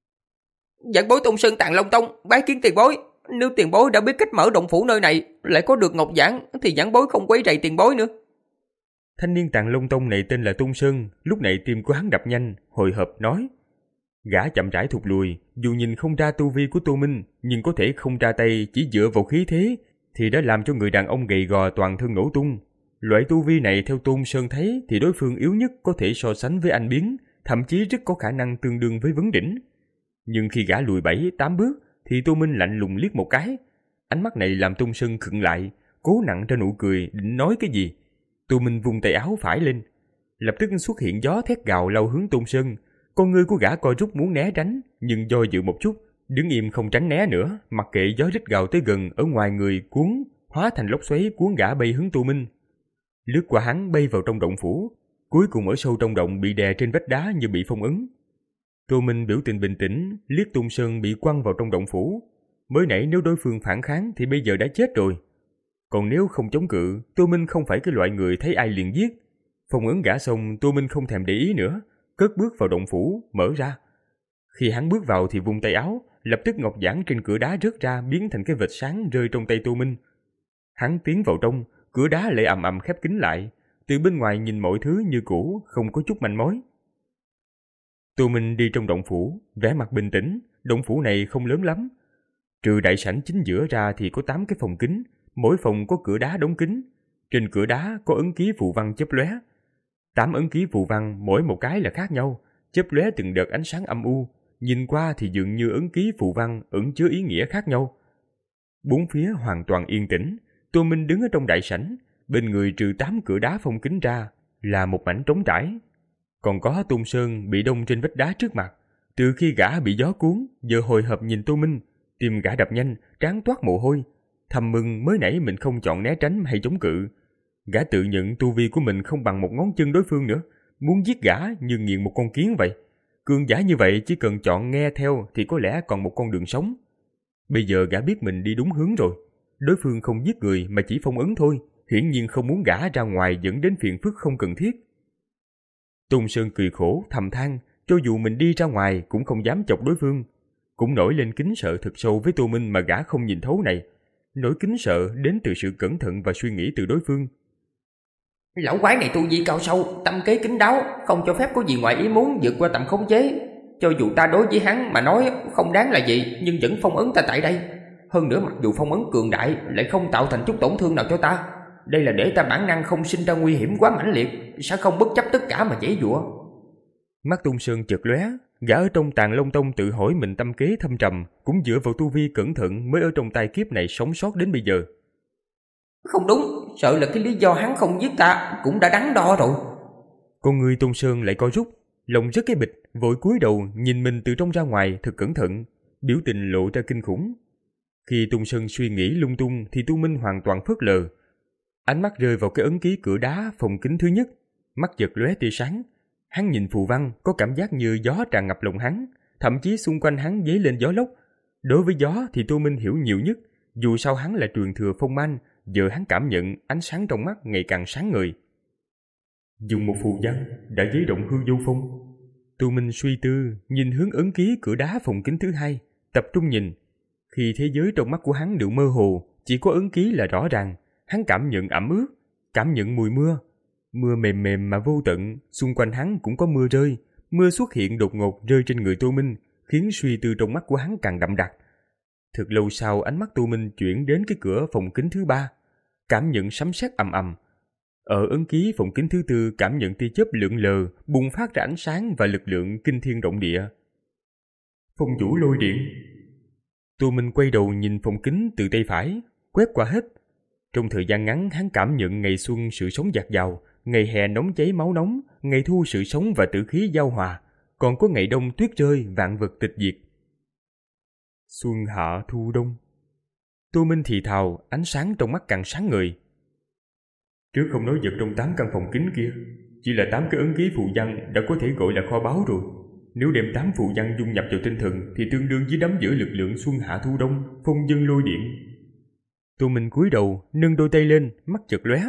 Giảng bối Tôn Sơn Tàng Long Tông, bái kiến tiền bối. Nếu tiền bối đã biết cách mở động phủ nơi này, lại có được ngọc giản, thì giảng bối không quấy rầy tiền bối nữa. Thanh niên Tàng Long Tông này tên là Tôn Sơn, lúc này tim của hắn đập nhanh, hồi hộp nói. Gã chậm rãi thụt lùi, dù nhìn không ra tu vi của Tô Minh, nhưng có thể không ra tay chỉ dựa vào khí thế, thì đã làm cho người đàn ông gầy gò toàn thân nổ tung. Loại tu vi này theo Tôn Sơn thấy thì đối phương yếu nhất có thể so sánh với anh Biến, thậm chí rất có khả năng tương đương với Vấn Đỉnh. Nhưng khi gã lùi bảy, tám bước, thì Tô Minh lạnh lùng liếc một cái. Ánh mắt này làm Tôn Sơn khựng lại, cố nặn ra nụ cười định nói cái gì. Tô Minh vung tay áo phải lên, lập tức xuất hiện gió thét gào lao hướng Tôn Sơn. Con ngươi của gã co rút muốn né tránh, nhưng do dự một chút, đứng im không tránh né nữa, mặc kệ gió rít gào tới gần ở ngoài người cuốn, hóa thành lốc xoáy cuốn gã bay hướng Tô Minh. Lướt qua hắn bay vào trong động phủ, cuối cùng ở sâu trong động bị đè trên vách đá như bị phong ấn. Tô Minh biểu tình bình tĩnh, liếc Tung Sơn bị quăng vào trong động phủ. Mới nãy nếu đối phương phản kháng thì bây giờ đã chết rồi. Còn nếu không chống cự, Tô Minh không phải cái loại người thấy ai liền giết. Phong ấn gã xong, Tô Minh không thèm để ý nữa, cất bước vào động phủ, mở ra. Khi hắn bước vào thì vung tay áo, lập tức ngọc giản trên cửa đá rớt ra biến thành cái vệt sáng rơi trong tay Tô Minh. Hắn tiến vào trong, cửa đá lại ầm ầm khép kín lại, từ bên ngoài nhìn mọi thứ như cũ, không có chút manh mối. Tô Minh đi trong động phủ, vẻ mặt bình tĩnh. Động phủ này không lớn lắm, trừ đại sảnh chính giữa ra thì có tám cái phòng kính, mỗi phòng có cửa đá đóng kín. Trên cửa đá có ấn ký phù văn chớp lóe. Tám ấn ký phù văn mỗi một cái là khác nhau, chớp lóe từng đợt ánh sáng âm u, nhìn qua thì dường như ấn ký phù văn ẩn chứa ý nghĩa khác nhau. Bốn phía hoàn toàn yên tĩnh. Tô Minh đứng ở trong đại sảnh, bên người trừ tám cửa đá phong kín ra là một mảnh trống trải. Còn có Tôn Sơn bị đông trên vách đá trước mặt. Từ khi gã bị gió cuốn, giờ hồi hộp nhìn Tô Minh, tim gã đập nhanh, trán toát mồ hôi. Thầm mừng mới nãy mình không chọn né tránh hay chống cự. Gã tự nhận tu vi của mình không bằng một ngón chân đối phương nữa, muốn giết gã như nghiền một con kiến vậy. Cường giả như vậy chỉ cần chọn nghe theo thì có lẽ còn một con đường sống. Bây giờ gã biết mình đi đúng hướng rồi. Đối phương không giết người mà chỉ phong ấn thôi, hiển nhiên không muốn gã ra ngoài dẫn đến phiền phức không cần thiết. Tôn Sơn cười khổ thầm than, cho dù mình đi ra ngoài cũng không dám chọc đối phương. Cũng nổi lên kính sợ thật sâu với Tô Minh mà gã không nhìn thấu này. Nỗi kính sợ đến từ sự cẩn thận và suy nghĩ từ đối phương. Lão quái này tu vi cao sâu, tâm kế kín đáo, không cho phép có gì ngoài ý muốn vượt qua tầm khống chế. Cho dù ta đối với hắn mà nói không đáng là gì, nhưng vẫn phong ấn ta tại đây. Hơn nữa mặc dù phong ấn cường đại lại không tạo thành chút tổn thương nào cho ta. Đây là để ta bản năng không sinh ra nguy hiểm quá mãnh liệt, sẽ không bất chấp tất cả mà giãy giụa. Mắt Tung Sơn chợt lóe, gã ở trong Tàng Long Tông tự hỏi mình tâm kế thâm trầm, cũng dựa vào tu vi cẩn thận mới ở trong tai kiếp này sống sót đến bây giờ. Không đúng, sợ là cái lý do hắn không giết ta cũng đã đắn đo rồi. Con người Tung Sơn lại co rút, lòng rất cái bịch, vội cúi đầu nhìn mình từ trong ra ngoài thật cẩn thận, biểu tình lộ ra kinh khủng. Khi Tung Sơn suy nghĩ lung tung thì Tu Minh hoàn toàn phớt lờ. Ánh mắt rơi vào cái ấn ký cửa đá phòng kính thứ nhất, mắt giật lóe tia sáng. Hắn nhìn phù văn, có cảm giác như gió tràn ngập lòng hắn, thậm chí xung quanh hắn dấy lên gió lốc. Đối với gió thì Tô Minh hiểu nhiều nhất, dù sao hắn là truyền thừa phong man, giờ hắn cảm nhận ánh sáng trong mắt ngày càng sáng ngời. Dùng một phù văn đã giấy động hư vô phong. Tô Minh suy tư, nhìn hướng ấn ký cửa đá phòng kính thứ hai, tập trung nhìn. Khi thế giới trong mắt của hắn đều mơ hồ, chỉ có ấn ký là rõ ràng. Hắn cảm nhận ẩm ướt, cảm nhận mùi mưa. Mưa mềm mềm mà vô tận, xung quanh hắn cũng có mưa rơi. Mưa xuất hiện đột ngột rơi trên người Tô Minh, khiến suy tư trong mắt của hắn càng đậm đặc. Thật lâu sau ánh mắt Tô Minh chuyển đến cái cửa phòng kính thứ ba, cảm nhận sấm sét ầm ầm. Ở ấn ký phòng kính thứ tư cảm nhận tia chớp lượn lờ, bùng phát ra ánh sáng và lực lượng kinh thiên động địa. Phong vũ lôi điện. Tô Minh quay đầu nhìn phòng kính từ tay phải, quét qua hết. Trong thời gian ngắn hắn cảm nhận ngày xuân sự sống dạt dào, ngày hè nóng cháy máu nóng, ngày thu sự sống và tử khí giao hòa, còn có ngày đông tuyết rơi vạn vật tịch diệt. Xuân hạ thu đông. Tô Minh thì thào, ánh sáng trong mắt càng sáng ngời. Trước không nói vật trong tám căn phòng kính kia, chỉ là tám cái ấn ký phù văn đã có thể gọi là kho báu rồi. Nếu đem tám phù văn dung nhập vào tinh thần thì tương đương với đắm giữa lực lượng xuân hạ thu đông, phong dân lôi điện. Tô Minh cúi đầu, nâng đôi tay lên, mắt chợt lóe.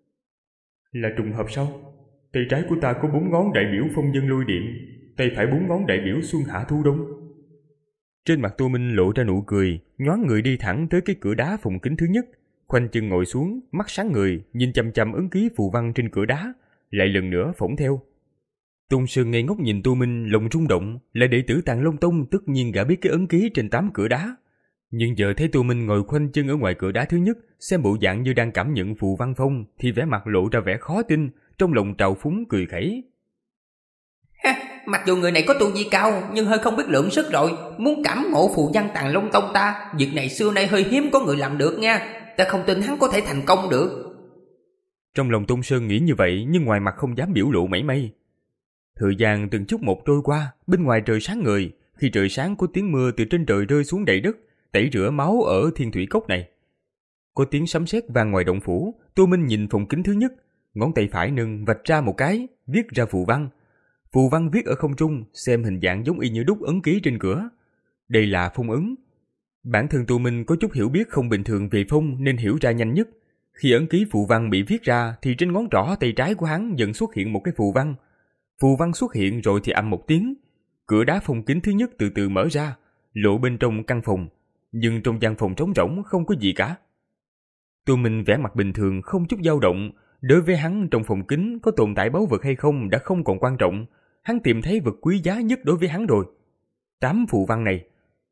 Là trùng hợp sao? Tay trái của ta có bốn ngón đại biểu phong dân lôi điện, tay phải bốn ngón đại biểu xuân hạ thu đông. Trên mặt Tô Minh lộ ra nụ cười, nhoáng người đi thẳng tới cái cửa đá phòng kính thứ nhất, khoanh chân ngồi xuống, mắt sáng người, nhìn chằm chằm ấn ký phù văn trên cửa đá, lại lần nữa phỏng theo. Tôn Sơn ngây ngốc nhìn Tô Minh, lòng rung động, là đệ tử Tàng Long Tông, tất nhiên gã biết cái ấn ký trên tám cửa đá. Nhưng giờ thấy Tô Minh ngồi khoanh chân ở ngoài cửa đá thứ nhất, xem bộ dạng như đang cảm nhận phù văn phong, thì vẻ mặt lộ ra vẻ khó tin, trong lòng trào phúng cười khẩy. Ha, mặc dù người này có tu vi cao, nhưng hơi không biết lượng sức rồi, muốn cảm ngộ phù văn Tàng Long Tông ta, việc này xưa nay hơi hiếm có người làm được nha, ta không tin hắn có thể thành công được. Trong lòng Tôn Sơn nghĩ như vậy, nhưng ngoài mặt không dám biểu lộ mảy may. Thời gian từng chút một trôi qua, bên ngoài trời sáng ngời, khi trời sáng có tiếng mưa từ trên trời rơi xuống đầy đất, tẩy rửa máu ở thiên thủy cốc này. Có tiếng sấm sét vang ngoài động phủ, Tô Minh nhìn phòng kính thứ nhất, ngón tay phải nâng vạch ra một cái, viết ra phù văn. Phù văn viết ở không trung, xem hình dạng giống y như đúc ấn ký trên cửa. Đây là phong ấn. Bản thân Tô Minh có chút hiểu biết không bình thường về phong nên hiểu ra nhanh nhất. Khi ấn ký phù văn bị viết ra thì trên ngón trỏ tay trái của hắn dần xuất hiện một cái phù văn. Phù văn xuất hiện rồi thì ầm một tiếng. Cửa đá phong kính thứ nhất từ từ mở ra, lộ bên trong căn phòng. Nhưng trong gian phòng trống rỗng không có gì cả. Tô Minh vẻ mặt bình thường không chút dao động. Đối với hắn trong phòng kính có tồn tại báu vật hay không đã không còn quan trọng. Hắn tìm thấy vật quý giá nhất đối với hắn rồi. Tám phù văn này.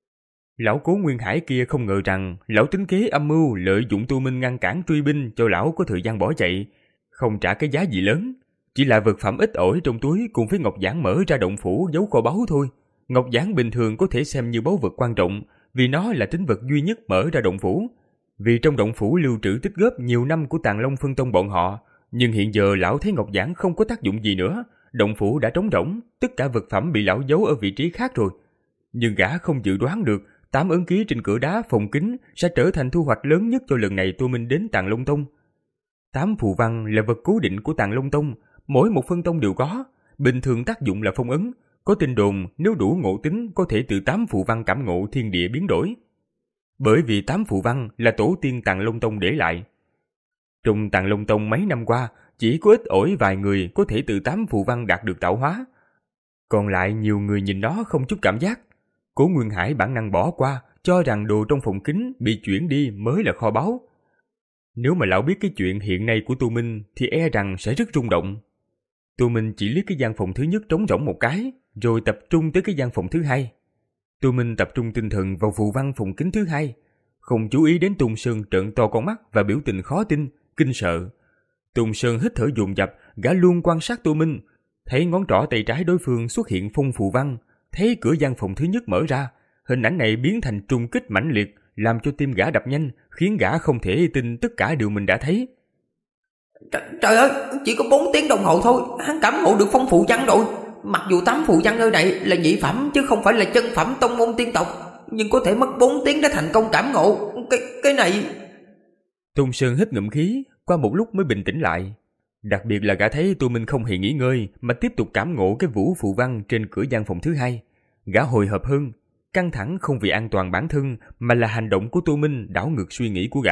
Lão Cố Nguyên Hải kia không ngờ rằng lão tính kế âm mưu lợi dụng Tô Minh ngăn cản truy binh cho lão có thời gian bỏ chạy, không trả cái giá gì lớn, chỉ là vật phẩm ít ỏi trong túi cùng với ngọc giản mở ra động phủ giấu kho báu thôi. Ngọc giản bình thường có thể xem như báu vật quan trọng vì nó là tín vật duy nhất mở ra động phủ. Vì trong động phủ lưu trữ tích góp nhiều năm của Tàng Long Phân Tông bọn họ, nhưng hiện giờ lão thấy ngọc giản không có tác dụng gì nữa, động phủ đã trống rỗng, tất cả vật phẩm bị lão giấu ở vị trí khác rồi. Nhưng gã không dự đoán được tám ấn ký trên cửa đá phòng kính sẽ trở thành thu hoạch lớn nhất cho lần này Tô Minh đến Tàng Long Tông. Tám phù văn là vật cố định của Tàng Long Tông, mỗi một phân tông đều có, bình thường tác dụng là phong ấn, có tin đồn nếu đủ ngộ tính có thể từ tám phù văn cảm ngộ thiên địa biến đổi. Bởi vì tám phù văn là tổ tiên Tàng Long Tông để lại. Trong Tàng Long Tông mấy năm qua, chỉ có ít ỏi vài người có thể từ tám phù văn đạt được tạo hóa. Còn lại nhiều người nhìn nó không chút cảm giác. Cố Nguyên Hải bản năng bỏ qua, cho rằng đồ trong phòng kính bị chuyển đi mới là kho báu. Nếu mà lão biết cái chuyện hiện nay của Tô Minh thì e rằng sẽ rất rung động. Tô Minh chỉ liếc cái gian phòng thứ nhất trống rỗng một cái, rồi tập trung tới cái gian phòng thứ hai. Tô Minh tập trung tinh thần vào phù văn phòng kính thứ hai, không chú ý đến Tôn Sơn trợn to con mắt và biểu tình khó tin, kinh sợ. Tôn Sơn hít thở dồn dập, gã luôn quan sát Tô Minh, thấy ngón trỏ tay trái đối phương xuất hiện phong phù văn, thấy cửa gian phòng thứ nhất mở ra, hình ảnh này biến thành trùng kích mãnh liệt, làm cho tim gã đập nhanh, khiến gã không thể tin tất cả điều mình đã thấy. Trời, trời ơi, chỉ có bốn tiếng đồng hồ thôi, hắn cảm ngộ được phong phù văn rồi. Mặc dù tám phù văn nơi này là nhị phẩm chứ không phải là chân phẩm tông môn tiên tộc, nhưng có thể mất bốn tiếng để thành công cảm ngộ. Cái cái này... Tôn Sơn hít ngụm khí, qua một lúc mới bình tĩnh lại. Đặc biệt là gã thấy Tô Minh không hề nghỉ ngơi mà tiếp tục cảm ngộ cái vũ phù văn trên cửa gian phòng thứ hai. Gã hồi hộp hơn, căng thẳng không vì an toàn bản thân mà là hành động của Tô Minh đảo ngược suy nghĩ của gã.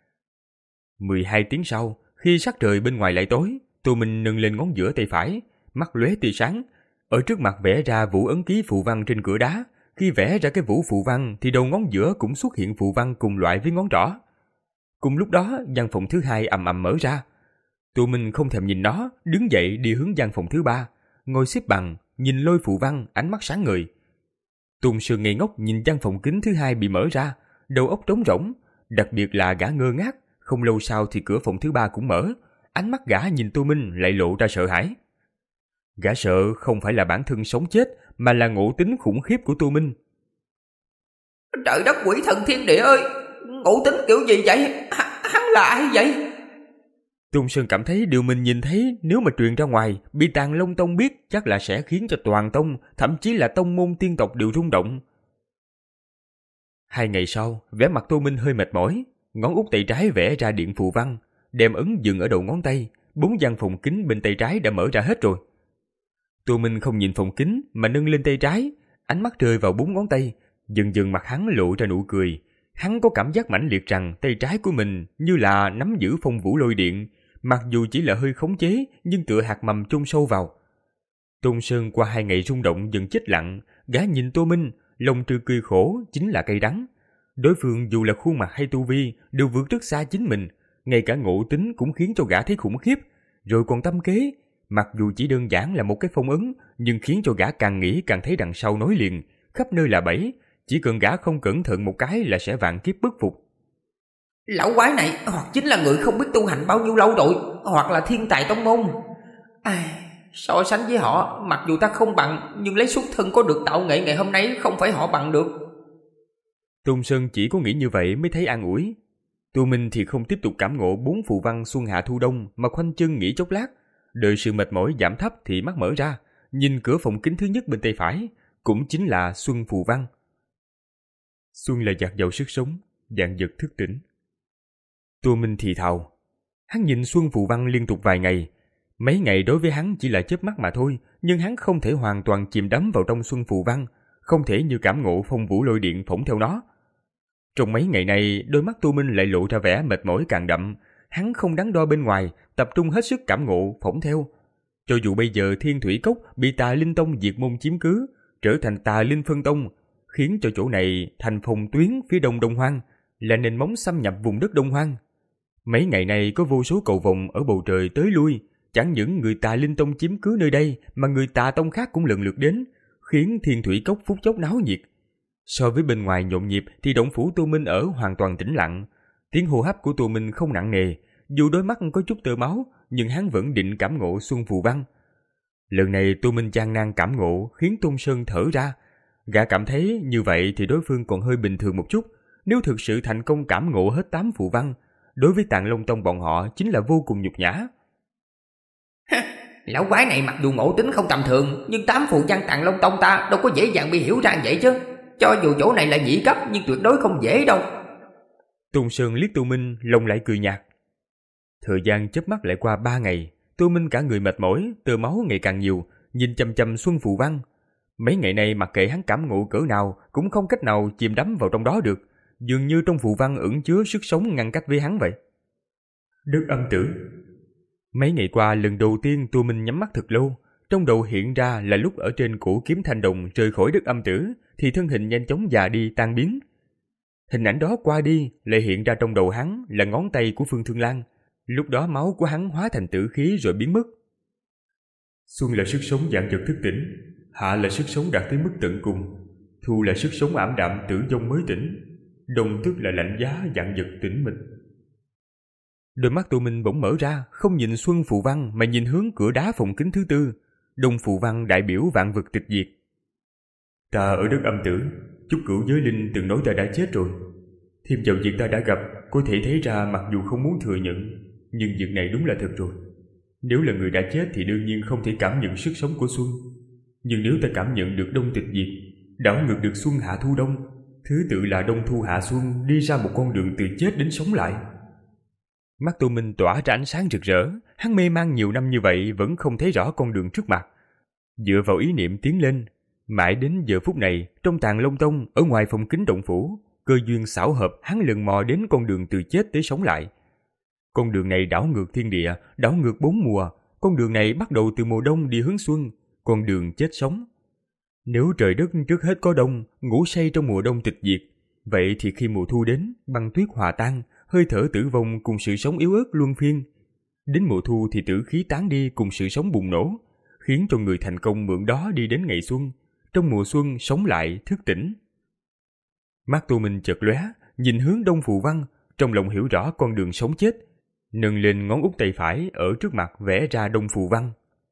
mười hai tiếng sau, khi sắc trời bên ngoài lại tối, Tô Minh nâng lên ngón giữa tay phải, mắt lóe tia sáng, ở trước mặt vẽ ra vũ ấn ký phù văn trên cửa đá. Khi vẽ ra cái vũ phù văn thì đầu ngón giữa cũng xuất hiện phù văn cùng loại với ngón trỏ. Cùng lúc đó, gian phòng thứ hai ầm ầm mở ra. Tô Minh không thèm nhìn nó, đứng dậy đi hướng gian phòng thứ ba, ngồi xếp bằng, nhìn lôi phù văn, ánh mắt sáng ngời. Tôn Sơn ngây ngốc nhìn gian phòng kính thứ hai bị mở ra, đầu óc trống rỗng, đặc biệt là gã ngơ ngác. Không lâu sau thì cửa phòng thứ ba cũng mở, ánh mắt gã nhìn Tô Minh lại lộ ra sợ hãi. Gã sợ không phải là bản thân sống chết, mà là ngộ tính khủng khiếp của Tô Minh. Trời đất quỷ thần thiên địa ơi, ngộ tính kiểu gì vậy? H- hắn là ai vậy? Tôn Sơn cảm thấy điều mình nhìn thấy nếu mà truyền ra ngoài, bị Tàng Long Tông biết chắc là sẽ khiến cho toàn tông, thậm chí là tông môn tiên tộc đều rung động. Hai ngày sau, vẻ mặt Tô Minh hơi mệt mỏi, ngón út tay trái vẽ ra điện phù văn, đem ấn dừng ở đầu ngón tay, bốn gian phòng kính bên tay trái đã mở ra hết rồi. Tô Minh không nhìn phòng kính mà nâng lên tay trái, ánh mắt rơi vào bốn ngón tay, dần dần mặt hắn lộ ra nụ cười. Hắn có cảm giác mãnh liệt rằng tay trái của mình như là nắm giữ phong vũ lôi điện, mặc dù chỉ là hơi khống chế nhưng tựa hạt mầm chôn sâu vào. Tôn Sơn qua hai ngày rung động dần chết lặng, gã nhìn Tô Minh, lòng trừ cười khổ chính là cay đắng. Đối phương dù là khuôn mặt hay tu vi đều vượt rất xa chính mình, ngay cả ngộ tính cũng khiến cho gã thấy khủng khiếp, rồi còn tâm kế, mặc dù chỉ đơn giản là một cái phong ấn, nhưng khiến cho gã càng nghĩ càng thấy đằng sau nối liền, khắp nơi là bẫy, chỉ cần gã không cẩn thận một cái là sẽ vạn kiếp bất phục. Lão quái này hoặc chính là người không biết tu hành bao nhiêu lâu rồi, hoặc là thiên tài tông môn. À, so sánh với họ, mặc dù ta không bằng, nhưng lấy xuất thân có được tạo nghệ ngày hôm nay không phải họ bằng được. Tôn Sơn chỉ có nghĩ như vậy mới thấy an ủi. Tô Minh thì không tiếp tục cảm ngộ bốn phù văn xuân hạ thu đông mà khoanh chân nghỉ chốc lát, đợi sự mệt mỏi giảm thấp thì mắt mở ra, nhìn cửa phòng kính thứ nhất bên tay phải, cũng chính là Xuân Phù Văn. Xuân là dạt dào sức sống, vạn vật thức tỉnh. Tô Minh thì thào. Hắn nhìn Xuân Phù Văn liên tục vài ngày. Mấy ngày đối với hắn chỉ là chớp mắt mà thôi, nhưng hắn không thể hoàn toàn chìm đắm vào trong Xuân Phù Văn, không thể như cảm ngộ phong vũ lôi điện phỏng theo nó. Trong mấy ngày này, đôi mắt Tô Minh lại lộ ra vẻ mệt mỏi càng đậm. Hắn không đắn đo bên ngoài, tập trung hết sức cảm ngộ phỏng theo. Cho dù bây giờ Thiên Thủy Cốc bị Tà Linh Tông diệt môn chiếm cứ, trở thành Tà Linh Phân Tông, khiến cho chỗ này thành phòng tuyến phía đông Đông Hoang, là nền móng xâm nhập vùng đất Đông Hoang. Mấy ngày này có vô số cầu vồng ở bầu trời tới lui, chẳng những người Tà Linh Tông chiếm cứ nơi đây mà người Tà Tông khác cũng lần lượt đến, khiến Thiên Thủy Cốc phút chốc náo nhiệt. So với bên ngoài nhộn nhịp thì động phủ Tô Minh ở hoàn toàn tĩnh lặng. Tiếng hô hấp của Tô Minh không nặng nề, dù đôi mắt có chút tơ máu, nhưng hắn vẫn định cảm ngộ Xuân Phù Văn. Lần này Tô Minh gian nan cảm ngộ khiến Tôn Sơn thở ra. Gã cảm thấy như vậy thì đối phương còn hơi bình thường một chút. Nếu thực sự thành công cảm ngộ hết tám phù văn, đối với Tạng Long Tông bọn họ chính là vô cùng nhục nhã. Lão quái này mặc dù ngộ tính không tầm thường, nhưng tám phù văn Tạng Long Tông ta đâu có dễ dàng bị hiểu ra vậy chứ. Cho dù chỗ này là nhị cấp nhưng tuyệt đối không dễ đâu. Tôn Sơn liếc Tô Minh, lòng lại cười nhạt. Thời gian chớp mắt lại qua ba ngày, Tô Minh cả người mệt mỏi, tơ máu ngày càng nhiều, nhìn chằm chằm Xuân Phù Văn. Mấy ngày nay mặc kệ hắn cảm ngộ cỡ nào cũng không cách nào chìm đắm vào trong đó được, dường như trong phù văn ẩn chứa sức sống ngăn cách với hắn vậy. Đức Âm Tử. Mấy ngày qua lần đầu tiên Tô Minh nhắm mắt thật lâu, trong đầu hiện ra là lúc ở trên cổ kiếm thanh đồng rời khỏi Đức Âm Tử thì thân hình nhanh chóng già đi tan biến. Hình ảnh đó qua đi lại hiện ra trong đầu hắn là ngón tay của Phương Thương Lan, lúc đó máu của hắn hóa thành tử khí rồi biến mất. Xuân là sức sống vạn vật thức tỉnh, hạ là sức sống đạt tới mức tận cùng, thu là sức sống ảm đạm tử vong mới tỉnh, đông tức là lạnh giá vạn vật tĩnh mịch. Đôi mắt Tô Minh bỗng mở ra, không nhìn Xuân Phù Văn mà nhìn hướng cửa đá phòng kính thứ tư. Đông Phù Văn đại biểu vạn vật tịch diệt. Ta ở Đất Âm Tử, chúc cửu giới linh từng nói ta đã chết rồi. Thêm vào việc ta đã gặp, có thể thấy ra mặc dù không muốn thừa nhận, nhưng việc này đúng là thật rồi. Nếu là người đã chết thì đương nhiên không thể cảm nhận sức sống của Xuân. Nhưng nếu ta cảm nhận được đông tịch diệt, đảo ngược được Xuân hạ thu đông, thứ tự là đông thu hạ Xuân, đi ra một con đường từ chết đến sống lại. Mắt Tô Minh tỏa ra ánh sáng rực rỡ, hắn mê man nhiều năm như vậy vẫn không thấy rõ con đường trước mặt. Dựa vào ý niệm tiến lên, mãi đến giờ phút này, trong Tạng Long Tông, ở ngoài phòng kính động phủ, cơ duyên xảo hợp hắn lần mò đến con đường từ chết tới sống lại. Con đường này đảo ngược thiên địa, đảo ngược bốn mùa, con đường này bắt đầu từ mùa đông đi hướng xuân, con đường chết sống. Nếu trời đất trước hết có đông, ngủ say trong mùa đông tịch diệt, vậy thì khi mùa thu đến, băng tuyết hòa tan, hơi thở tử vong cùng sự sống yếu ớt luân phiên. Đến mùa thu thì tử khí tán đi cùng sự sống bùng nổ, khiến cho người thành công mượn đó đi đến ngày xuân, trong mùa xuân sống lại thức tỉnh. Mắt Tô Minh chợt lóe, nhìn hướng Đông Phù Văn, trong lòng hiểu rõ con đường sống chết, nâng lên ngón út tay phải ở trước mặt vẽ ra Đông Phù Văn.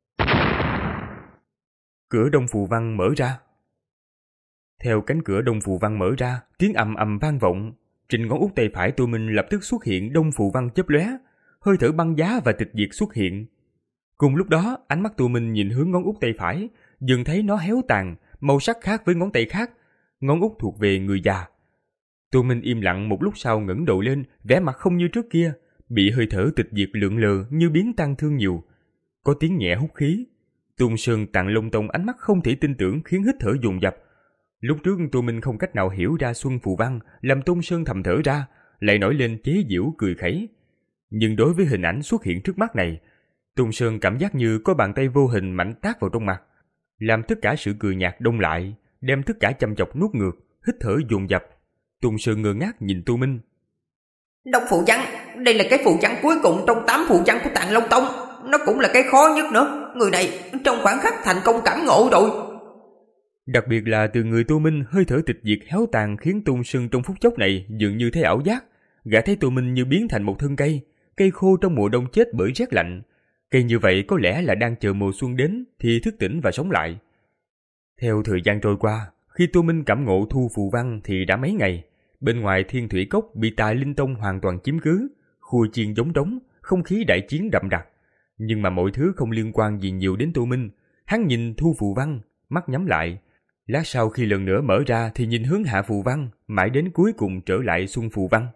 Cửa Đông Phù Văn mở ra. Theo cánh cửa Đông Phù Văn mở ra, tiếng ầm ầm vang vọng. Trên ngón út tay phải Tô Minh lập tức xuất hiện Đông Phù Văn chớp lóe, hơi thở băng giá và tịch diệt xuất hiện. Cùng lúc đó, ánh mắt Tô Minh nhìn hướng ngón út tay phải, dần thấy nó héo tàn, màu sắc khác với ngón tay khác. Ngón út thuộc về người già. Tô Minh im lặng một lúc sau ngẩng đầu lên, vẻ mặt không như trước kia, bị hơi thở tịch diệt lượn lờ như biến tăng thương nhiều. Có tiếng nhẹ hút khí. Tôn Sơn Tạng Long Tông ánh mắt không thể tin tưởng khiến hít thở dồn dập. Lúc trước Tô Minh không cách nào hiểu ra Xuân Phù Văn, làm Tôn Sơn thầm thở ra, lại nổi lên chế giễu cười khẩy. Nhưng đối với hình ảnh xuất hiện trước mắt này, Tôn Sơn cảm giác như có bàn tay vô hình mạnh tát vào trong mặt, làm tất cả sự cười nhạt đông lại, đem tất cả chăm chọc nuốt ngược, hít thở dồn dập. Tôn Sơn ngơ ngác nhìn Tô Minh. Đông phù văn, đây là cái phù văn cuối cùng trong tám phù văn của Tạng Long Tông, nó cũng là cái khó nhất nữa. Người này trong khoảng khắc thành công cảm ngộ rồi. Đặc biệt là từ người Tô Minh hơi thở tịch diệt héo tàn khiến Tôn Sơn trong phút chốc này dường như thấy ảo giác. Gã thấy Tô Minh như biến thành một thân cây, cây khô trong mùa đông chết bởi rét lạnh. Cây như vậy có lẽ là đang chờ mùa xuân đến thì thức tỉnh và sống lại. Theo thời gian trôi qua, khi Tô Minh cảm ngộ thu phù văn thì đã mấy ngày. Bên ngoài Thiên Thủy Cốc bị Tà Linh Tông hoàn toàn chiếm cứ, khu chiên giống trống, không khí đại chiến đậm đặc. Nhưng mà mọi thứ không liên quan gì nhiều đến Tô Minh. Hắn nhìn thu phù văn, mắt nhắm lại. Lát sau khi lần nữa mở ra thì nhìn hướng Hạ Phù Văn, mãi đến cuối cùng trở lại Xuân Phù Văn.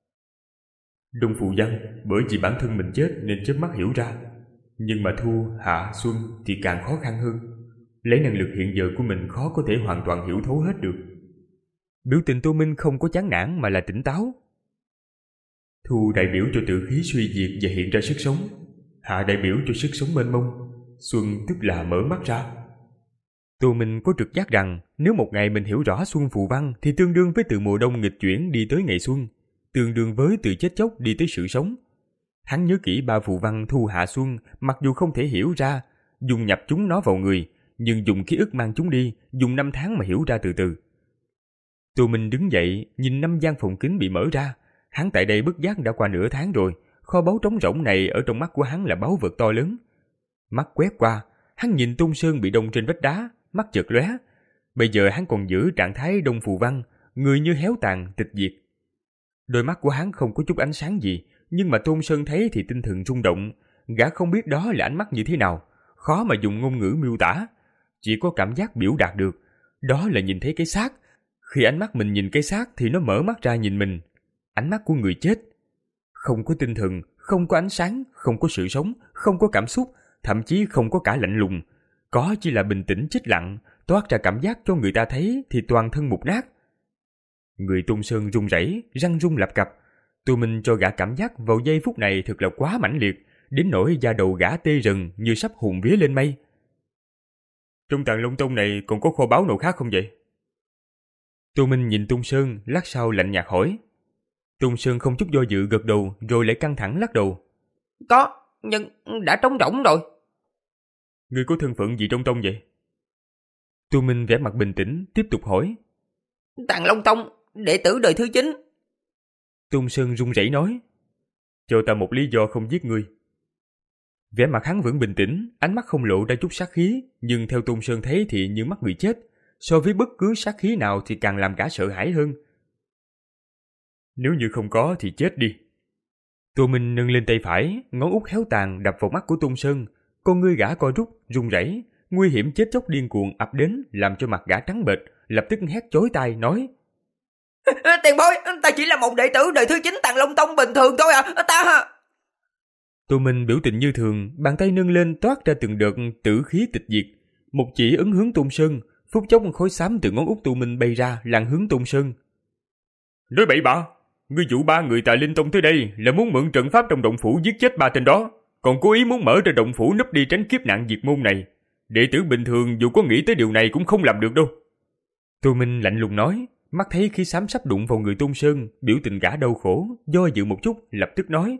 Đông Phù Văn bởi vì bản thân mình chết nên chớp mắt hiểu ra. Nhưng mà Thu, Hạ, Xuân thì càng khó khăn hơn. Lấy năng lực hiện giờ của mình khó có thể hoàn toàn hiểu thấu hết được. Biểu tình Tô Minh không có chán nản mà là tỉnh táo. Thu đại biểu cho tự khí suy diệt và hiện ra sức sống. Hạ đại biểu cho sức sống mênh mông. Xuân tức là mở mắt ra. Tô Minh có trực giác rằng nếu một ngày mình hiểu rõ Xuân Phù Văn thì tương đương với từ mùa đông nghịch chuyển đi tới ngày xuân, tương đương với từ chết chóc đi tới sự sống. Hắn nhớ kỹ ba phù văn Thu Hạ Xuân, mặc dù không thể hiểu ra, dùng nhập chúng nó vào người, nhưng dùng ký ức mang chúng đi, dùng năm tháng mà hiểu ra từ từ. Tô Minh đứng dậy, nhìn năm gian phòng kính bị mở ra. Hắn tại đây bất giác đã qua nửa tháng rồi, kho báu trống rỗng này ở trong mắt của hắn là báu vật to lớn. Mắt quét qua, hắn nhìn Tôn Sơn bị đông trên vách đá, mắt chợt lóe. Bây giờ hắn còn giữ trạng thái đông phù văn, người như héo tàn, tịch diệt. Đôi mắt của hắn không có chút ánh sáng gì, nhưng mà Tôn Sơn thấy thì tinh thần rung động. Gã không biết đó là ánh mắt như thế nào, khó mà dùng ngôn ngữ miêu tả, chỉ có cảm giác biểu đạt được. Đó là nhìn thấy cái xác. Khi ánh mắt mình nhìn cái xác thì nó mở mắt ra nhìn mình. Ánh mắt của người chết. Không có tinh thần, không có ánh sáng, không có sự sống, không có cảm xúc, thậm chí không có cả lạnh lùng. Có chỉ là bình tĩnh chết lặng, toát ra cảm giác cho người ta thấy thì toàn thân mục nát. Người Tôn Sơn run rẩy, răng rung lập cập. Tô Minh cho gã cảm giác vào giây phút này thật là quá mãnh liệt, đến nỗi da đầu gã tê rần như sắp hồn vía lên mây. Trong Tàng Long Tông này còn có kho báu nào khác không vậy? Tô Minh nhìn Tôn Sơn, lát sau lạnh nhạt hỏi. Tôn Sơn không chút do dự gật đầu, rồi lại căng thẳng lắc đầu. Có, nhưng đã trống rỗng rồi. Ngươi có thân phận gì trong tông vậy? Tô Minh vẻ mặt bình tĩnh, tiếp tục hỏi. Tàng Long Tông, đệ tử đời thứ chín. Tôn Sơn run rẩy nói. Cho ta một lý do không giết ngươi. Vẻ mặt hắn vẫn bình tĩnh, ánh mắt không lộ ra chút sát khí, nhưng theo Tôn Sơn thấy thì như mắt người chết. So với bất cứ sát khí nào thì càng làm gã sợ hãi hơn. Nếu như không có thì chết đi. Tô Minh nâng lên tay phải, ngón út héo tàn đập vào mắt của Tôn Sơn. Con ngươi gã co rút, run rẩy, nguy hiểm chết chóc điên cuồng ập đến, làm cho mặt gã trắng bệch, lập tức hét chói tai nói: Tiền bối, ta chỉ là một đệ tử đời thứ chín Tàng Long Tông bình thường thôi à, ta... Tô Minh biểu tình như thường, bàn tay nâng lên toát ra từng đợt tử khí tịch diệt, một chỉ ấn hướng Tôn Sơn, phút chốc khối xám từ ngón út Tô Minh bay ra, lăn hướng Tôn Sơn. Nói bậy bạ, ngươi dụ ba người Tà Linh Tông tới đây là muốn mượn trận pháp trong động phủ giết chết ba tên đó, còn cố ý muốn mở ra động phủ núp đi tránh kiếp nạn diệt môn này. Đệ tử bình thường dù có nghĩ tới điều này cũng không làm được đâu. Tô Minh lạnh lùng nói, mắt thấy khí xám sắp đụng vào người Tôn Sơn, biểu tình gã đau khổ, do dự một chút, lập tức nói: